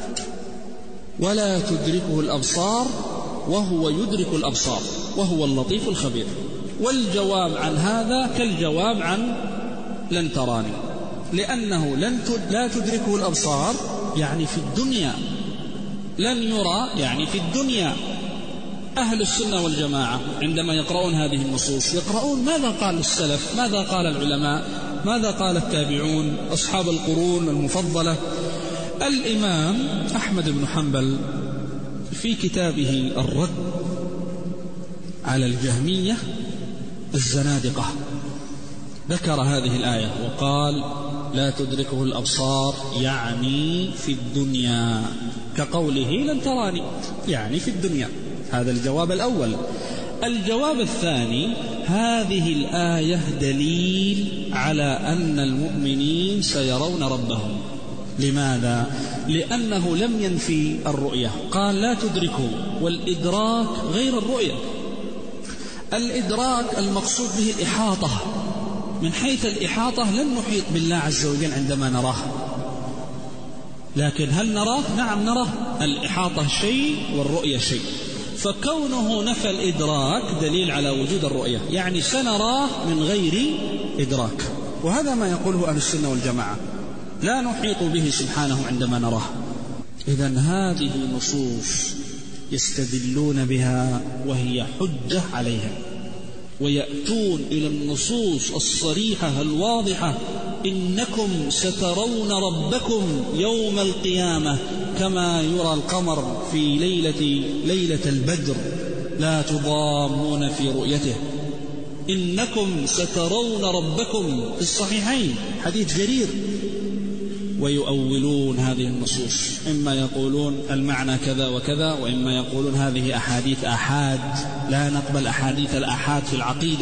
ولا تدركه الأبصار وهو يدرك الأبصار وهو اللطيف الخبير. والجواب عن هذا كالجواب عن لن تراني، لأنه لن لا تدركه الأبصار يعني في الدنيا، لن يرى يعني في الدنيا. أهل السنة والجماعة عندما يقرؤون هذه النصوص يقرؤون ماذا قال السلف، ماذا قال العلماء، ماذا قال التابعون أصحاب القرون المفضلة. الإمام أحمد بن حنبل في كتابه الرد على الجهمية الزنادقة ذكر هذه الآية وقال لا تدركه الأبصار يعني في الدنيا، كقوله لن تراني يعني في الدنيا. هذا الجواب الأول. الجواب الثاني هذه الآية دليل على أن المؤمنين سيرون ربهم. لماذا؟ لأنه لم ينفي الرؤية، قال لا تدركه، والإدراك غير الرؤية. الإدراك المقصود به الإحاطة، من حيث الإحاطة لن نحيط بالله عز وجل عندما نراه، لكن هل نراه؟ نعم نراه. الإحاطة شيء والرؤية شيء، فكونه نفى الإدراك دليل على وجود الرؤية، يعني سنراه من غير إدراك. وهذا ما يقوله أهل السنة والجماعة، لا نحيط به سبحانه عندما نراه. إذن هذه نصوص يستدلون بها وهي حجة عليهم، ويأتون إلى النصوص الصريحة الواضحة إنكم سترون ربكم يوم القيامة كما يرى القمر في ليلة ليلة البدر لا تضامون في رؤيته، إنكم سترون ربكم في الصحيحين حديث جرير. ويؤولون هذه النصوص، إما يقولون المعنى كذا وكذا، وإما يقولون هذه أحاديث آحاد، لا نقبل أحاديث الآحاد في العقيدة.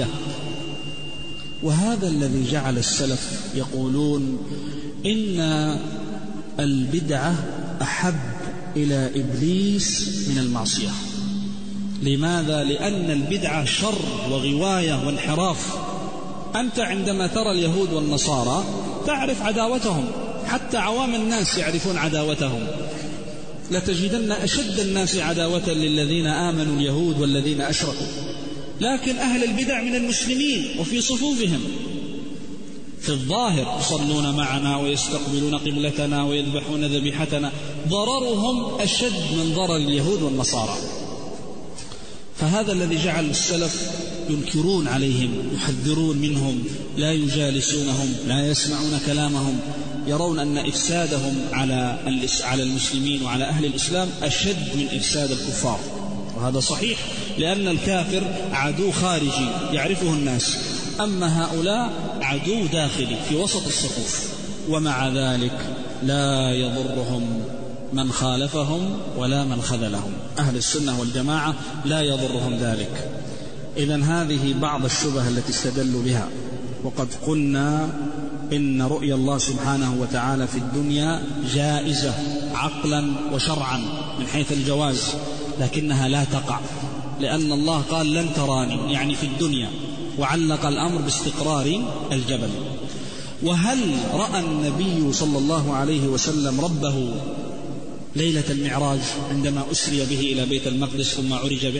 وهذا الذي جعل السلف يقولون إن البدعة أحب إلى إبليس من المعصية. لماذا؟ لأن البدعة شر وغواية وانحراف. أنت عندما ترى اليهود والنصارى تعرف عداوتهم، حتى عوام الناس يعرفون عداوتهم. لتجدن أشد الناس عداوة للذين آمنوا اليهود والذين أشركوا، لكن أهل البدع من المسلمين وفي صفوفهم في الظاهر يصلون معنا ويستقبلون قبلتنا ويذبحون ذبيحتنا، ضررهم أشد من ضرر اليهود والنصارى. فهذا الذي جعل السلف ينكرون عليهم، يحذرون منهم، لا يجالسونهم، لا يسمعون كلامهم، يرون أن إفسادهم على على المسلمين وعلى أهل الإسلام أشد من إفساد الكفار. وهذا صحيح، لأن الكافر عدو خارجي يعرفه الناس، أما هؤلاء عدو داخلي في وسط الصفوف. ومع ذلك لا يضرهم من خالفهم ولا من خذلهم. أهل السنة والجماعة لا يضرهم ذلك. إذن هذه بعض الشبه التي استدلوا بها. وقد قلنا إن رؤيا الله سبحانه وتعالى في الدنيا جائزة عقلا وشرعا من حيث الجواز، لكنها لا تقع، لأن الله قال لن تراني يعني في الدنيا، وعلق الأمر باستقرار الجبل. وهل رأى النبي صلى الله عليه وسلم ربه ليلة المعراج عندما أسري به إلى بيت المقدس ثم عرج به؟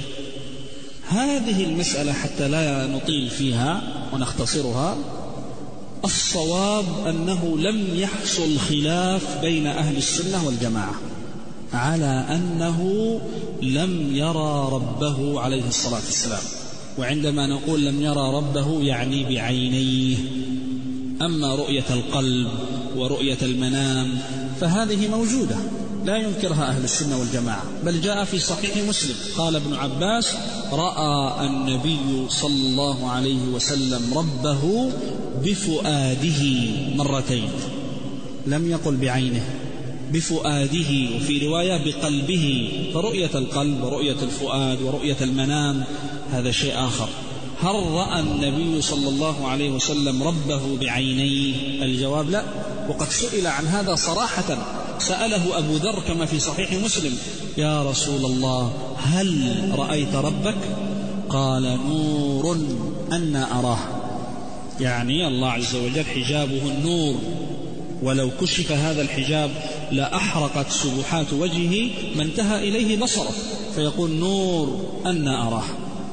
هذه المسألة حتى لا نطيل فيها ونختصرها، الصواب أنه لم يحصل خلاف بين أهل السنة والجماعة على أنه لم يرى ربه عليه الصلاة والسلام. وعندما نقول لم يرى ربه يعني بعينيه. أما رؤية القلب ورؤية المنام فهذه موجودة لا ينكرها أهل السنة والجماعة، بل جاء في صحيح مسلم قال ابن عباس: رأى النبي صلى الله عليه وسلم ربه بفؤاده مرتين، لم يقل بعينه، بفؤاده، وفي رواية بقلبه. فرؤية القلب ورؤية الفؤاد ورؤية المنام هذا شيء آخر. هل رأى النبي صلى الله عليه وسلم ربه بعينيه؟ الجواب لا. وقد سئل عن هذا صراحة، سأله أبو ذر كما في صحيح مسلم: يا رسول الله هل رأيت ربك؟ قال: نور أنا أراه، يعني الله عز وجل حجابه النور، ولو كشف هذا الحجاب لأحرقت سبحات وجهه ما انتهى إليه بصره، فيقول: نور أنا أراه.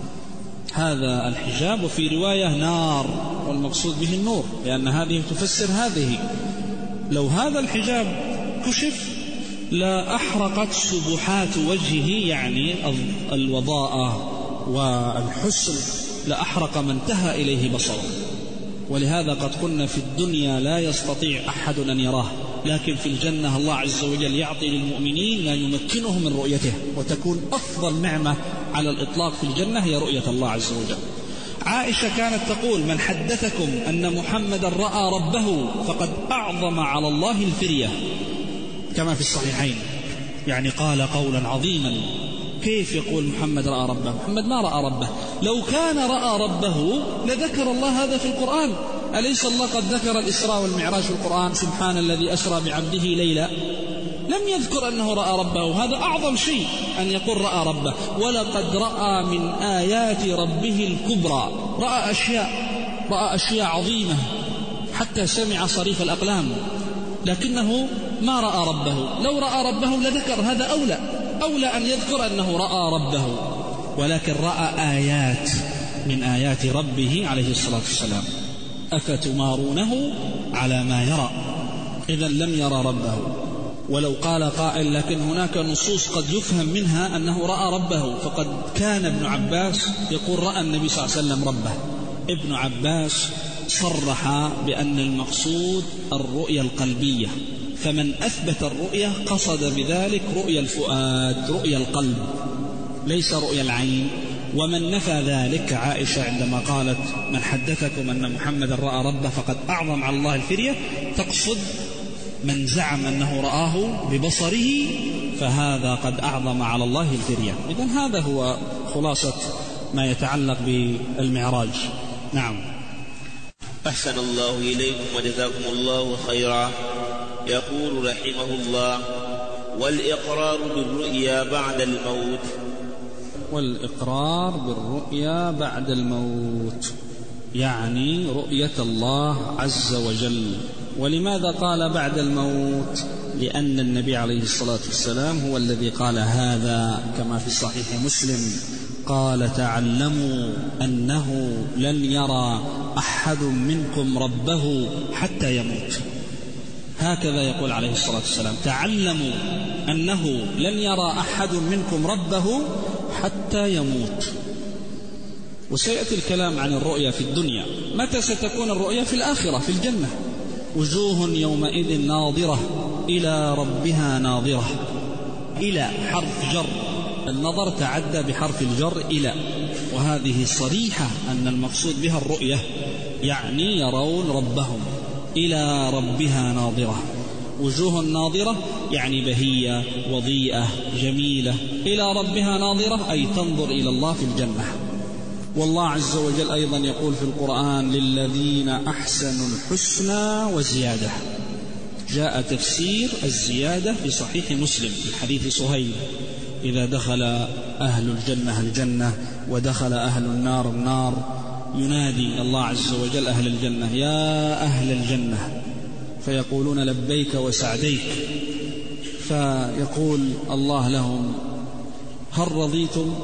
هذا الحجاب، وفي رواية نار، والمقصود به النور، لأن هذه تفسر هذه. لو هذا الحجاب كشف لأحرقت سبحات وجهه، يعني الوضاءة والحسن، لأحرق ما انتهى إليه بصره. ولهذا قد قلنا في الدنيا لا يستطيع أحد أن يراه، لكن في الجنة الله عز وجل يعطي للمؤمنين ما يمكنهم من رؤيته، وتكون أفضل نعمة على الإطلاق في الجنة هي رؤية الله عز وجل. عائشة كانت تقول: من حدثكم أن محمد رأى ربه فقد أعظم على الله الفرية، كما في الصحيحين. يعني قال قولا عظيما. كيف يقول محمد رأى ربه؟ محمد ما رأى ربه. لو كان رأى ربه لذكر الله هذا في القرآن. أليس الله قد ذكر الإسراء والمعراج في القرآن؟ سبحان الذي أسرى بعبده ليلا. لم يذكر أنه رأى ربه. هذا أعظم شيء أن يقول رأى ربه. ولقد رأى من آيات ربه الكبرى، رأى أشياء رأى أشياء عظيمة حتى سمع صريف الأقلام، لكنه ما رأى ربه. لو رأى ربه لذكر، هذا أولى أولى أن يذكر أنه رأى ربه، ولكن رأى آيات من آيات ربه عليه الصلاة والسلام. أفتمارونه على ما يرى؟ إذن لم يرى ربه. ولو قال قائل: لكن هناك نصوص قد يفهم منها أنه رأى ربه، فقد كان ابن عباس يقول: رأى النبي صلى الله عليه وسلم ربه. ابن عباس صرح بأن المقصود الرؤية القلبية، فمن أثبت الرؤية قصد بذلك رؤية الفؤاد، رؤية القلب، ليس رؤية العين. ومن نفى ذلك عائشة عندما قالت: من حدثكم أن محمد رأى ربه فقد أعظم على الله الفرية، تقصد من زعم أنه رآه ببصره، فهذا قد أعظم على الله الفرية. إذن هذا هو خلاصة ما يتعلق بالمعراج. نعم.
أحسن الله إليكم وجزاكم الله خيرا. يقول رحمه الله: والإقرار بالرؤيا بعد الموت.
والإقرار بالرؤيا بعد الموت يعني رؤية الله عز وجل. ولماذا قال بعد الموت؟ لأن النبي عليه الصلاة والسلام هو الذي قال هذا، كما في صحيح مسلم قال: تعلموا أنه لن يرى أحد منكم ربه حتى يموت. هكذا يقول عليه الصلاة والسلام: تعلموا أنه لن يرى أحد منكم ربه حتى يموت. وسيأتي الكلام عن الرؤيا في الدنيا. متى ستكون الرؤيا؟ في الآخرة، في الجنة. وجوه يومئذ ناظرة إلى ربها ناظرة. إلى حرف جر، النظر تعدى بحرف الجر إلى، وهذه صريحة أن المقصود بها الرؤية، يعني يرون ربهم. إلى ربها ناظرة. وجوه ناظرة يعني بهية وضيئة جميلة، إلى ربها ناظرة أي تنظر إلى الله في الجنة. والله عز وجل أيضا يقول في القرآن: للذين أحسنوا الحسنى وزيادة. جاء تفسير الزيادة في صحيح مسلم في حديث صهيب: إذا دخل أهل الجنة الجنة ودخل أهل النار النار، ينادي الله عز وجل أهل الجنة: يا أهل الجنة، فيقولون لبيك وسعديك، فيقول الله لهم: هل رضيتم؟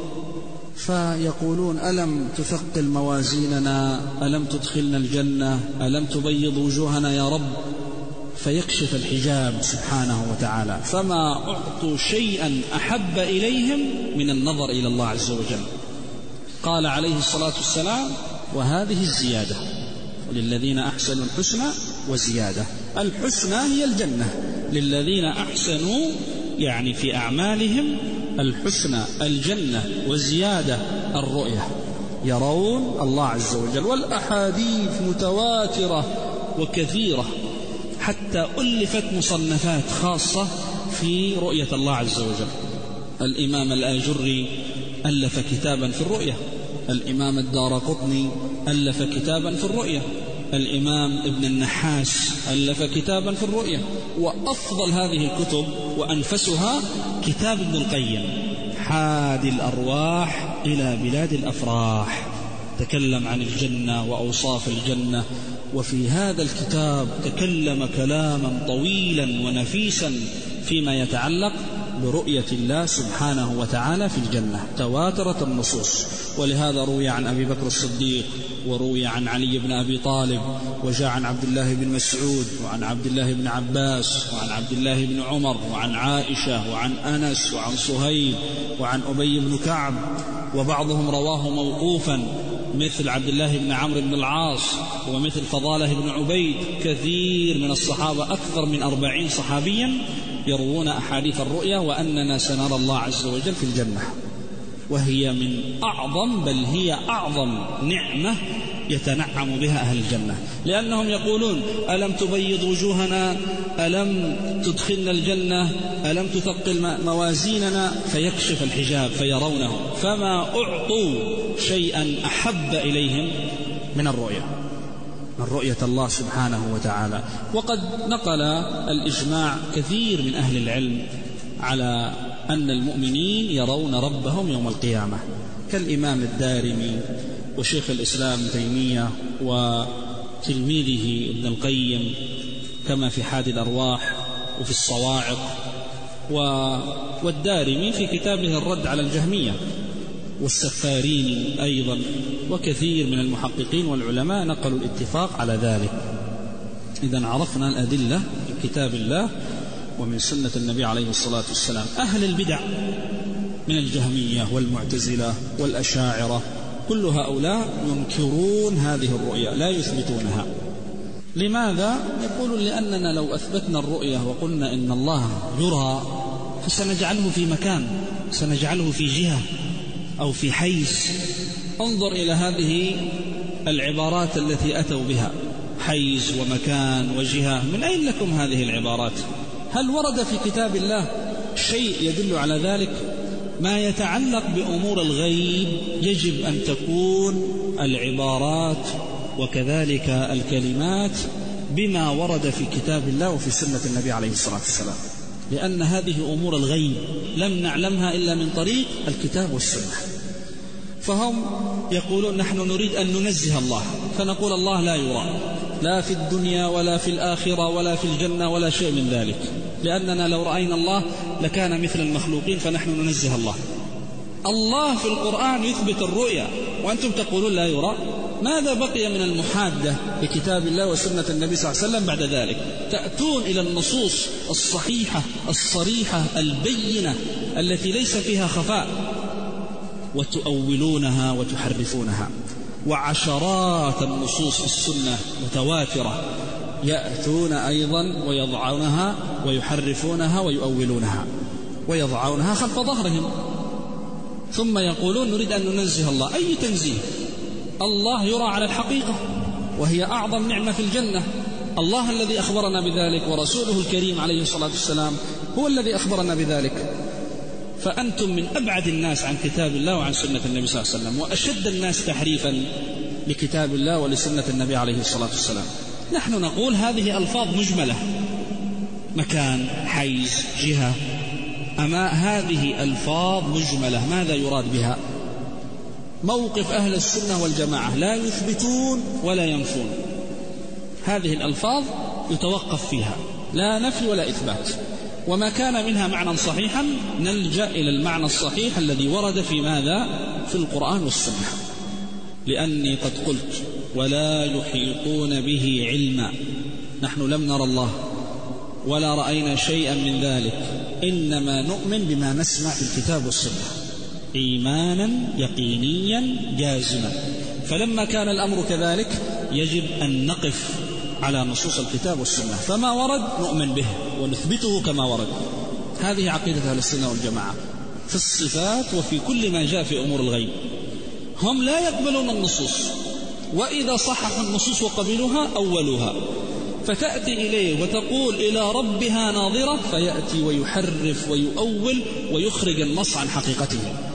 فيقولون: ألم تثقل موازيننا؟ ألم تدخلنا الجنة؟ ألم تبيض وجوهنا يا رب؟ فيكشف الحجاب سبحانه وتعالى، فما أعطوا شيئا أحب إليهم من النظر إلى الله عز وجل. قال عليه الصلاة والسلام: وهذه الزيادة، للذين أحسنوا الحسنى وزيادة. الحسنى هي الجنة، للذين أحسنوا يعني في أعمالهم الحسنى الجنة، وزيادة الرؤية، يرون الله عز وجل. والأحاديث متواترة وكثيرة، حتى ألفت مصنفات خاصة في رؤية الله عز وجل. الإمام الآجري ألف كتابا في الرؤية، الإمام الدارقطني ألف كتابا في الرؤية، الإمام ابن النحاس ألف كتابا في الرؤية. وأفضل هذه الكتب وأنفسها كتاب ابن القيم: حادي الأرواح إلى بلاد الأفراح، تكلم عن الجنة وأوصاف الجنة. وفي هذا الكتاب تكلم كلاما طويلا ونفيسا فيما يتعلق برؤية الله سبحانه وتعالى في الجنة، تواترت النصوص. ولهذا روي عن أبي بكر الصديق، وروي عن علي بن أبي طالب، وجاء عن عبد الله بن مسعود، وعن عبد الله بن عباس، وعن عبد الله بن عمر، وعن عائشة، وعن أنس، وعن صهيب، وعن أبي بن كعب. وبعضهم رواه موقوفا مثل عبد الله بن عمرو بن العاص، ومثل فضالة بن عبيد. كثير من الصحابة، أكثر من أربعين صحابيا، يروون أحاديث الرؤيا، وأننا سنرى الله عز وجل في الجنة. وهي من أعظم، بل هي أعظم نعمة يتنعم بها أهل الجنة، لأنهم يقولون: ألم تبيض وجوهنا؟ ألم تدخلنا الجنة؟ ألم تثقل موازيننا؟ فيكشف الحجاب فيرونه، فما أعطوا شيئا أحب إليهم من الرؤية، من رؤية الله سبحانه وتعالى. وقد نقل الإجماع كثير من أهل العلم على أن المؤمنين يرون ربهم يوم القيامة، كالإمام الدارمي وشيخ الإسلام ابن تيمية وتلميذه ابن القيم، كما في حادي الأرواح وفي الصواعق، والدارمي في كتابه الرد على الجهمية، والسفاريني أيضا، وكثير من المحققين والعلماء نقلوا الاتفاق على ذلك. إذن عرفنا الأدلة من كتاب الله ومن سنة النبي عليه الصلاة والسلام. أهل البدع من الجهمية والمعتزلة والأشاعرة، كل هؤلاء ينكرون هذه الرؤيا، لا يثبتونها. لماذا؟ يقولون: لأننا لو أثبتنا الرؤيا وقلنا إن الله يرى، فسنجعله في مكان، سنجعله في جهة أو في حيز. انظر إلى هذه العبارات التي أتوا بها: حيز ومكان وجهة. من أين لكم هذه العبارات؟ هل ورد في كتاب الله شيء يدل على ذلك؟ ما يتعلق بأمور الغيب يجب أن تكون العبارات وكذلك الكلمات بما ورد في كتاب الله وفي سنة النبي عليه الصلاة والسلام، لأن هذه أمور الغيب لم نعلمها إلا من طريق الكتاب والسنة. فهم يقولون: نحن نريد أن ننزه الله، فنقول: الله لا يرى، لا في الدنيا ولا في الآخرة ولا في الجنة ولا شيء من ذلك، لأننا لو رأينا الله لكان مثل المخلوقين، فنحن ننزه الله. الله في القرآن يثبت الرؤيا وأنتم تقولون لا يرى. ماذا بقي من المحادة بكتاب الله وسنة النبي صلى الله عليه وسلم بعد ذلك؟ تأتون إلى النصوص الصحيحة الصريحة البينة التي ليس فيها خفاء وتؤولونها وتحرفونها. وعشرات النصوص في السنة متواترة يأتون أيضا ويضعونها ويحرفونها ويؤولونها ويضعونها خلف ظهرهم، ثم يقولون: نريد أن ننزه الله. أي تنزيه؟ الله يرى على الحقيقة، وهي أعظم نعمة في الجنة. الله الذي أخبرنا بذلك، ورسوله الكريم عليه الصلاة والسلام هو الذي أخبرنا بذلك. فأنتم من أبعد الناس عن كتاب الله وعن سنة النبي صلى الله عليه وسلم، وأشد الناس تحريفا لكتاب الله ولسنة النبي عليه الصلاة والسلام. نحن نقول هذه ألفاظ مجملة، مكان، حيز، جهة، أما هذه ألفاظ مجملة ماذا يراد بها؟ موقف أهل السنة والجماعة لا يثبتون ولا ينفون، هذه الألفاظ يتوقف فيها، لا نفي ولا إثبات، وما كان منها معنى صحيحا نلجأ إلى المعنى الصحيح الذي ورد في ماذا؟ في القرآن والسنة. لأني قد قلت ولا يحيطون به علما، نحن لم نرى الله ولا رأينا شيئا من ذلك، إنما نؤمن بما نسمع في الكتاب والسنة إيمانا يقينيا جازما. فلما كان الأمر كذلك يجب أن نقف على نصوص الكتاب والسنة، فما ورد نؤمن به ونثبته كما ورد. هذه عقيدة أهل السنة والجماعة في الصفات وفي كل ما جاء في أمور الغيب. هم لا يقبلون النصوص، وإذا صححوا النصوص وقبلوها أولوها، فتأتي إليه وتقول إلى ربها ناظرة، فيأتي ويحرف ويؤول ويخرج النص عن حقيقته.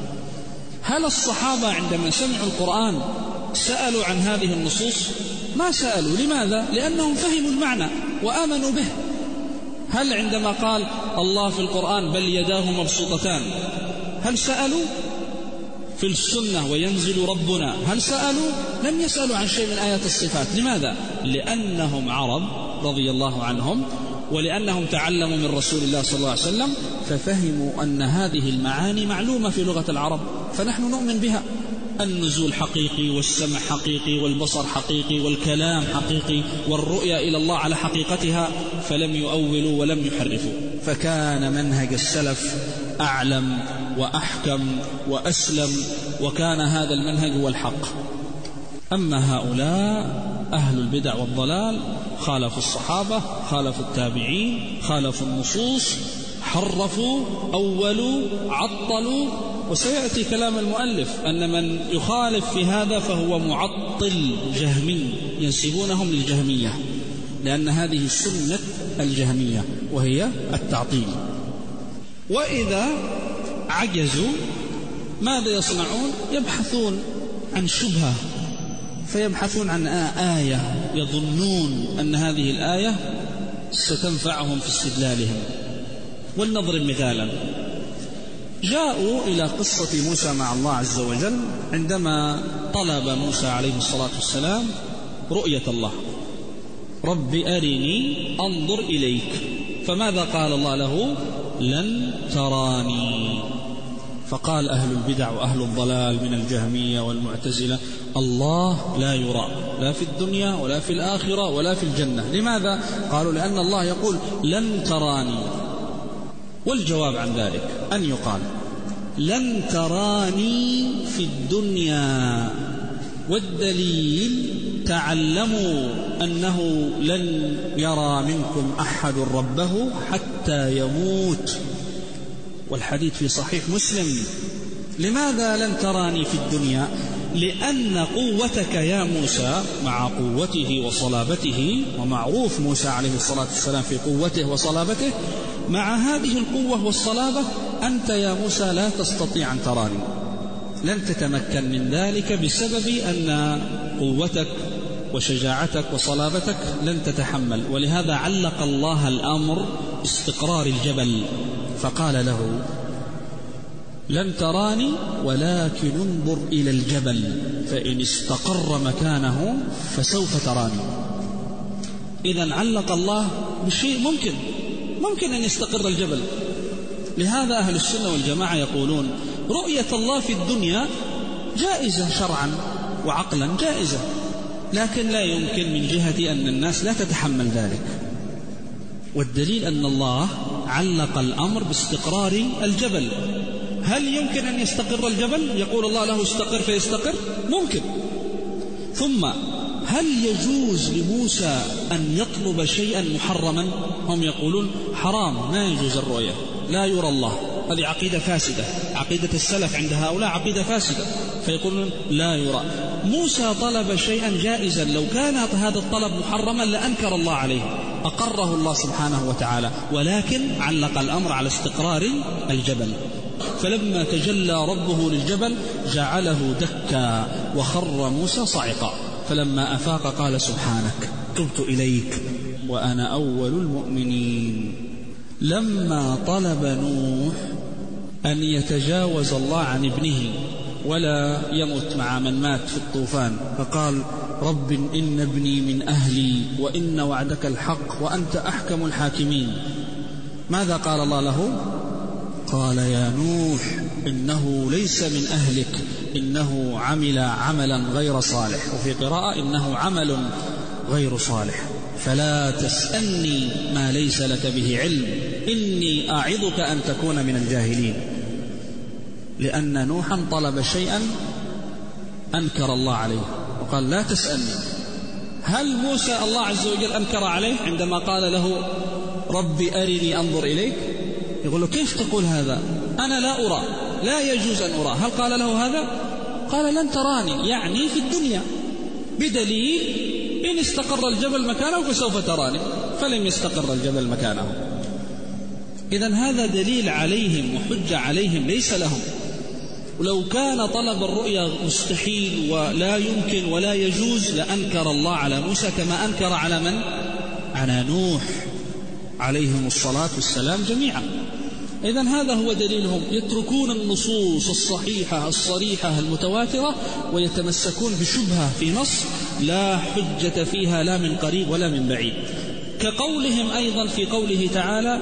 هل الصحابة عندما سمعوا القرآن سألوا عن هذه النصوص؟ ما سألوا. لماذا؟ لأنهم فهموا المعنى وآمنوا به. هل عندما قال الله في القرآن بل يداه مبسوطتان هل سألوا؟ في السنة وينزل ربنا هل سألوا؟ لم يسألوا عن شيء من آيات الصفات. لماذا؟ لأنهم عرب رضي الله عنهم، ولأنهم تعلموا من رسول الله صلى الله عليه وسلم، ففهموا أن هذه المعاني معلومة في لغة العرب، فنحن نؤمن بها. النزول حقيقي، والسمع حقيقي، والبصر حقيقي، والكلام حقيقي، والرؤيا إلى الله على حقيقتها، فلم يؤولوا ولم يحرفوا. فكان منهج السلف أعلم وأحكم وأسلم، وكان هذا المنهج هو الحق. أما هؤلاء أهل البدع والضلال خالفوا الصحابة، خالفوا التابعين، خالفوا النصوص، حرفوا، أولوا، عطلوا. وسيأتي كلام المؤلف أن من يخالف في هذا فهو معطل جهمي، ينسبونهم للجهمية، لأن هذه سنة الجهمية وهي التعطيل. وإذا عجزوا ماذا يصنعون؟ يبحثون عن شبهة، فيبحثون عن آية يظنون أن هذه الآية ستنفعهم في استدلالهم. ولنضرب مثالا. جاءوا إلى قصة موسى مع الله عز وجل عندما طلب موسى عليه الصلاة والسلام رؤية الله، رب أرني أنظر إليك، فماذا قال الله له؟ لن تراني. فقال أهل البدع وأهل الضلال من الجهمية والمعتزلة الله لا يرى لا في الدنيا ولا في الآخرة ولا في الجنة. لماذا؟ قالوا لأن الله يقول لن تراني. والجواب عن ذلك أن يقال لن تراني في الدنيا، والدليل تعلموا أنه لن يرى منكم أحد ربه حتى يموت، والحديث في صحيح مسلم. لماذا لن تراني في الدنيا؟ لأن قوتك يا موسى مع قوته وصلابته، ومعروف موسى عليه الصلاة والسلام في قوته وصلابته، مع هذه القوة والصلابة أنت يا موسى لا تستطيع أن تراني، لن تتمكن من ذلك بسبب أن قوتك وشجاعتك وصلابتك لن تتحمل. ولهذا علق الله الأمر استقرار الجبل، فقال له لن تراني ولكن انظر إلى الجبل فإن استقر مكانه فسوف تراني. إذن علق الله بشيء ممكن ممكن أن يستقر الجبل. لهذا أهل السنة والجماعة يقولون رؤية الله في الدنيا جائزة شرعا وعقلا، جائزة، لكن لا يمكن من جهة أن الناس لا تتحمل ذلك. والدليل أن الله علق الأمر باستقرار الجبل. هل يمكن أن يستقر الجبل؟ يقول الله له استقر فيستقر؟ ممكن. ثم هل يجوز لموسى أن يطلب شيئا محرما؟ هم يقولون حرام، ما يجوز الرؤية، لا يرى الله. هذه عقيدة فاسدة، عقيدة السلف عند هؤلاء عقيدة فاسدة، فيقولون لا يرى. موسى طلب شيئا جائزا، لو كان هذا الطلب محرما لأنكر الله عليه، أقره الله سبحانه وتعالى، ولكن علق الأمر على استقرار الجبل. فلما تجلى ربه للجبل جعله دكا وخر موسى صعقا، فلما أفاق قال سبحانك تبت إليك وأنا أول المؤمنين. لما طلب نوح أن يتجاوز الله عن ابنه ولا يمت مع من مات في الطوفان، فقال رب إن ابني من أهلي وإن وعدك الحق وأنت أحكم الحاكمين، ماذا قال الله له؟ قال يا نوح إنه ليس من أهلك إنه عمل عملا غير صالح، وفي قراءة إنه عمل غير صالح، فلا تسألني ما ليس لك به علم إني أعظك أن تكون من الجاهلين. لأن نوحا طلب شيئا أنكر الله عليه وقال لا تسألني. هل موسى الله عز وجل أنكر عليه عندما قال له رب أرني أنظر إليك؟ يقول له كيف تقول هذا؟ أنا لا أرى، لا يجوز أن أرى. هل قال له هذا؟ قال لن تراني، يعني في الدنيا، بدليل إن استقر الجبل مكانه فسوف تراني، فلم يستقر الجبل مكانه. إذن هذا دليل عليهم وحجة عليهم ليس لهم. ولو كان طلب الرؤيا مستحيل ولا يمكن ولا يجوز لأنكر الله على موسى كما أنكر على من؟ على نوح عليهم الصلاة والسلام جميعا. إذن هذا هو دليلهم، يتركون النصوص الصحيحة الصريحة المتواترة ويتمسكون بشبهة في نص لا حجة فيها لا من قريب ولا من بعيد. كقولهم أيضا في قوله تعالى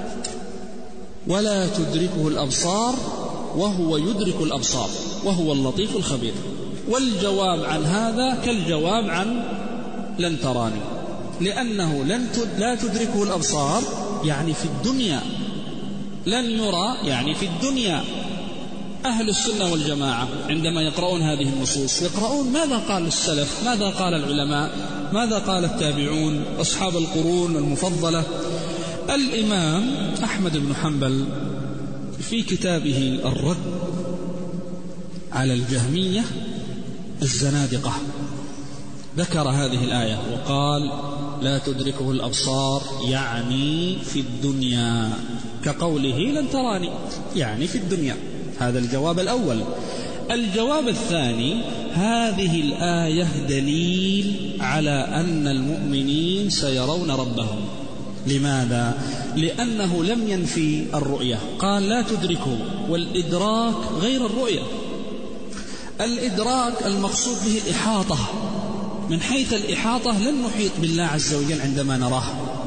ولا تدركه الأبصار وهو يدرك الأبصار وهو اللطيف الخبير. والجواب عن هذا كالجواب عن لن تراني، لأنه لن لا تدركه الأبصار يعني في الدنيا، لن يرى يعني في الدنيا. أهل السنة والجماعة عندما يقرؤون هذه النصوص يقرؤون ماذا قال السلف، ماذا قال العلماء، ماذا قال التابعون، أصحاب القرون المفضلة. الإمام أحمد بن حنبل في كتابه الرد على الجهمية الزنادقة ذكر هذه الآية وقال لا تدركه الأبصار يعني في الدنيا، كقوله لن تراني يعني في الدنيا. هذا الجواب الأول. الجواب الثاني هذه الآية دليل على أن المؤمنين سيرون ربهم. لماذا؟ لأنه لم ينفي الرؤية، قال لا تدركه، والإدراك غير الرؤية. الإدراك المقصود به الإحاطة، من حيث الإحاطة لن نحيط بالله عز وجل عندما نراه،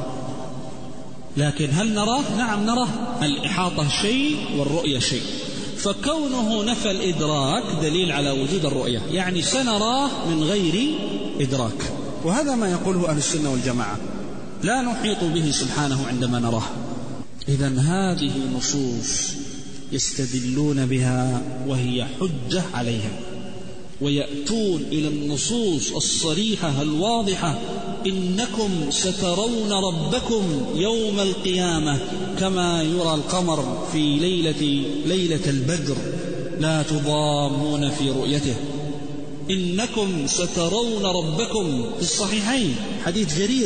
لكن هل نراه؟ نعم نراه. الإحاطة شيء والرؤية شيء، فكونه نفى الإدراك دليل على وجود الرؤية، يعني سنراه من غير إدراك. وهذا ما يقوله أهل السنة والجماعة، لا نحيط به سبحانه عندما نراه. إذن هذه نصوص يستدلون بها وهي حجة عليهم، ويأتون إلى النصوص الصريحة الواضحة إنكم سترون ربكم يوم القيامة كما يرى القمر في ليلة ليلة البدر لا تضامون في رؤيته، إنكم سترون ربكم في الصحيحين حديث جرير.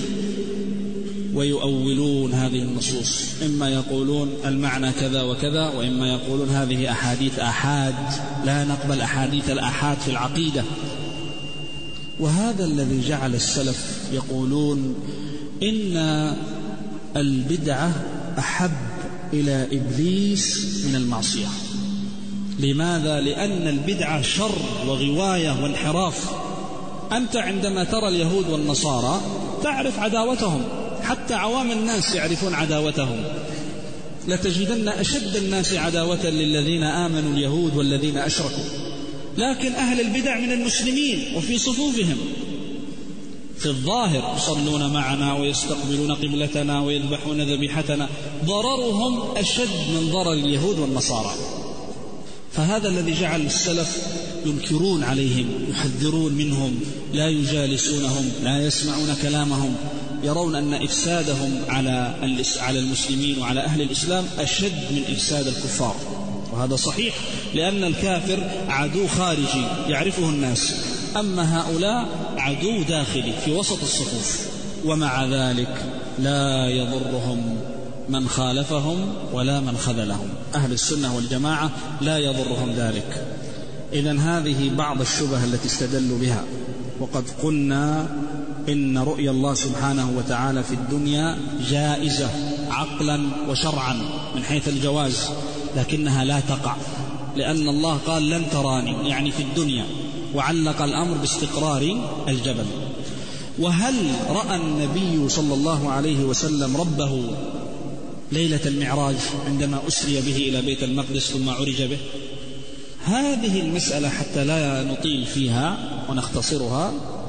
ويؤولون هذه النصوص، إما يقولون المعنى كذا وكذا، وإما يقولون هذه أحاديث آحاد، لا نقبل أحاديث الآحاد في العقيدة. وهذا الذي جعل السلف يقولون إن البدعة أحب إلى إبليس من المعصية. لماذا؟ لأن البدعة شر وغواية وانحراف. أنت عندما ترى اليهود والنصارى تعرف عداوتهم، حتى عوام الناس يعرفون عداوتهم. لتجدن أشد الناس عداوة للذين آمنوا اليهود والذين أشركوا، لكن أهل البدع من المسلمين وفي صفوفهم في الظاهر يصلون معنا ويستقبلون قبلتنا ويذبحون ذبيحتنا، ضررهم أشد من ضرر اليهود والنصارى. فهذا الذي جعل السلف ينكرون عليهم، يحذرون منهم، لا يجالسونهم، لا يسمعون كلامهم، يرون أن إفسادهم على على المسلمين وعلى أهل الإسلام أشد من إفساد الكفار. وهذا صحيح، لأن الكافر عدو خارجي يعرفه الناس، أما هؤلاء عدو داخلي في وسط الصفوف، ومع ذلك لا يضرهم من خالفهم ولا من خذلهم. أهل السنة والجماعة لا يضرهم ذلك. إذن هذه بعض الشبه التي استدلوا بها. وقد قلنا إن رؤيا الله سبحانه وتعالى في الدنيا جائزة عقلا وشرعا من حيث الجواز، لكنها لا تقع، لأن الله قال لن تراني يعني في الدنيا، وعلق الأمر باستقرار الجبل. وهل رأى النبي صلى الله عليه وسلم ربه ليلة المعراج عندما أسري به إلى بيت المقدس ثم عرج به؟ هذه المسألة حتى لا نطيل فيها ونختصرها،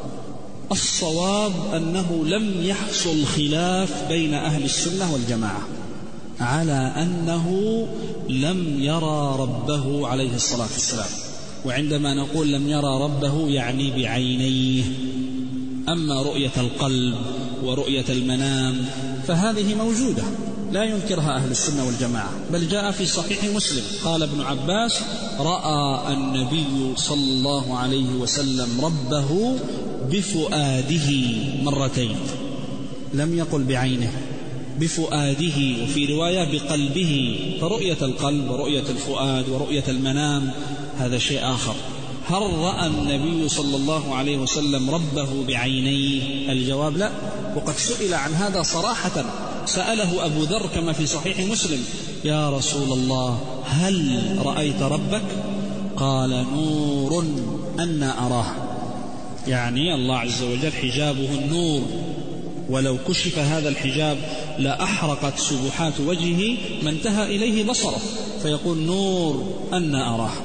الصواب أنه لم يحصل خلاف بين أهل السنة والجماعة على أنه لم يرى ربه عليه الصلاة والسلام. وعندما نقول لم يرى ربه يعني بعينيه. أما رؤية القلب ورؤية المنام فهذه موجودة لا ينكرها أهل السنة والجماعة، بل جاء في صحيح مسلم قال ابن عباس: رأى النبي صلى الله عليه وسلم ربه بفؤاده مرتين، لم يقل بعينه، بفؤاده، وفي رواية بقلبه. فرؤية القلب ورؤية الفؤاد ورؤية المنام هذا شيء آخر. هل رأى النبي صلى الله عليه وسلم ربه بعينيه؟ الجواب لا. وقد سئل عن هذا صراحة، سأله أبو ذر كما في صحيح مسلم: يا رسول الله هل رأيت ربك؟ قال: نور أنا أراه، يعني الله عز وجل حجابه النور، ولو كشف هذا الحجاب لأحرقت سبحات وجهه ما انتهى إليه بصره، فيقول: نور أنا أراه.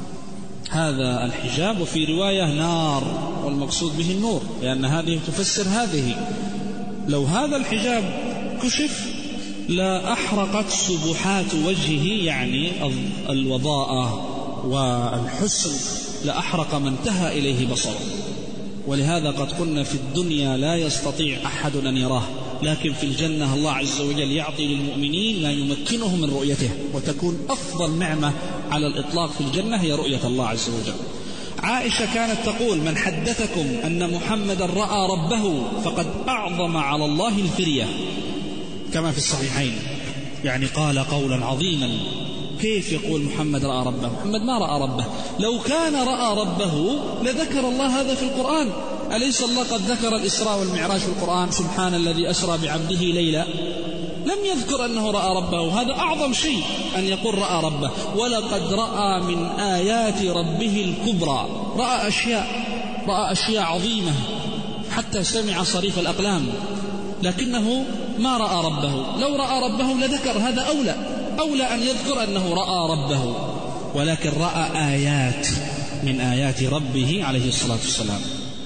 هذا الحجاب، وفي رواية نار، والمقصود به النور، لأن هذه تفسر هذه. لو هذا الحجاب كشف لا أحرقت سبحات وجهه، يعني الوضاءة والحسن، لأحرق ما انتهى إليه بصره. ولهذا قد قلنا في الدنيا لا يستطيع أحد أن يراه، لكن في الجنة الله عز وجل يعطي للمؤمنين ما يمكنهم من رؤيته، وتكون أفضل نعمة على الإطلاق في الجنة هي رؤية الله عز وجل. عائشة كانت تقول: من حدثكم أن محمد رأى ربه فقد أعظم على الله الفرية، كما في الصحيحين. يعني قال قولا عظيما. كيف يقول محمد رأى ربه؟ محمد ما رأى ربه. لو كان رأى ربه لذكر الله هذا في القرآن. أليس الله قد ذكر الإسراء والمعراج في القرآن؟ سبحان الذي أسرى بعبده ليلا. لم يذكر أنه رأى ربه. هذا أعظم شيء أن يقول رأى ربه. ولقد رأى من آيات ربه الكبرى، رأى أشياء رأى أشياء عظيمة حتى سمع صريف الأقلام، لكنه ما رأى ربه. لو رأى ربه لذكر، هذا أولى أولى أن يذكر أنه رأى ربه، ولكن رأى آيات من آيات ربه عليه الصلاة والسلام.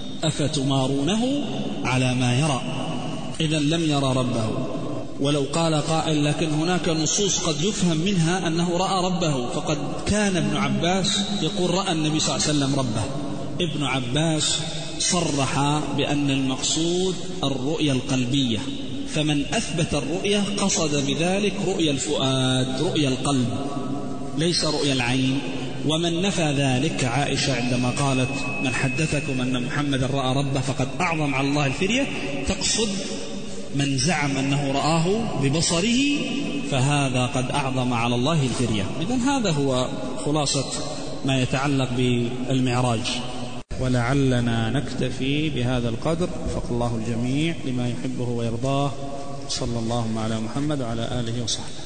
أفتمارونه على ما يرى؟ إذن لم يرى ربه. ولو قال قائل: لكن هناك نصوص قد يفهم منها أنه رأى ربه، فقد كان ابن عباس يقول: رأى النبي صلى الله عليه وسلم ربه. ابن عباس صرح بأن المقصود الرؤية القلبية، فمن أثبت الرؤية قصد بذلك رؤية الفؤاد، رؤية القلب، ليس رؤية العين. ومن نفى ذلك عائشة عندما قالت: من حدثكم أن محمد رأى ربه فقد أعظم على الله الفرية، تقصد من زعم أنه رآه ببصره، فهذا قد أعظم على الله الفرية. إذن هذا هو خلاصة ما يتعلق بالمعراج. ولعلنا نكتفي بهذا القدر. وفق الله الجميع لما يحبه ويرضاه. صلى الله على محمد وعلى آله وصحبه.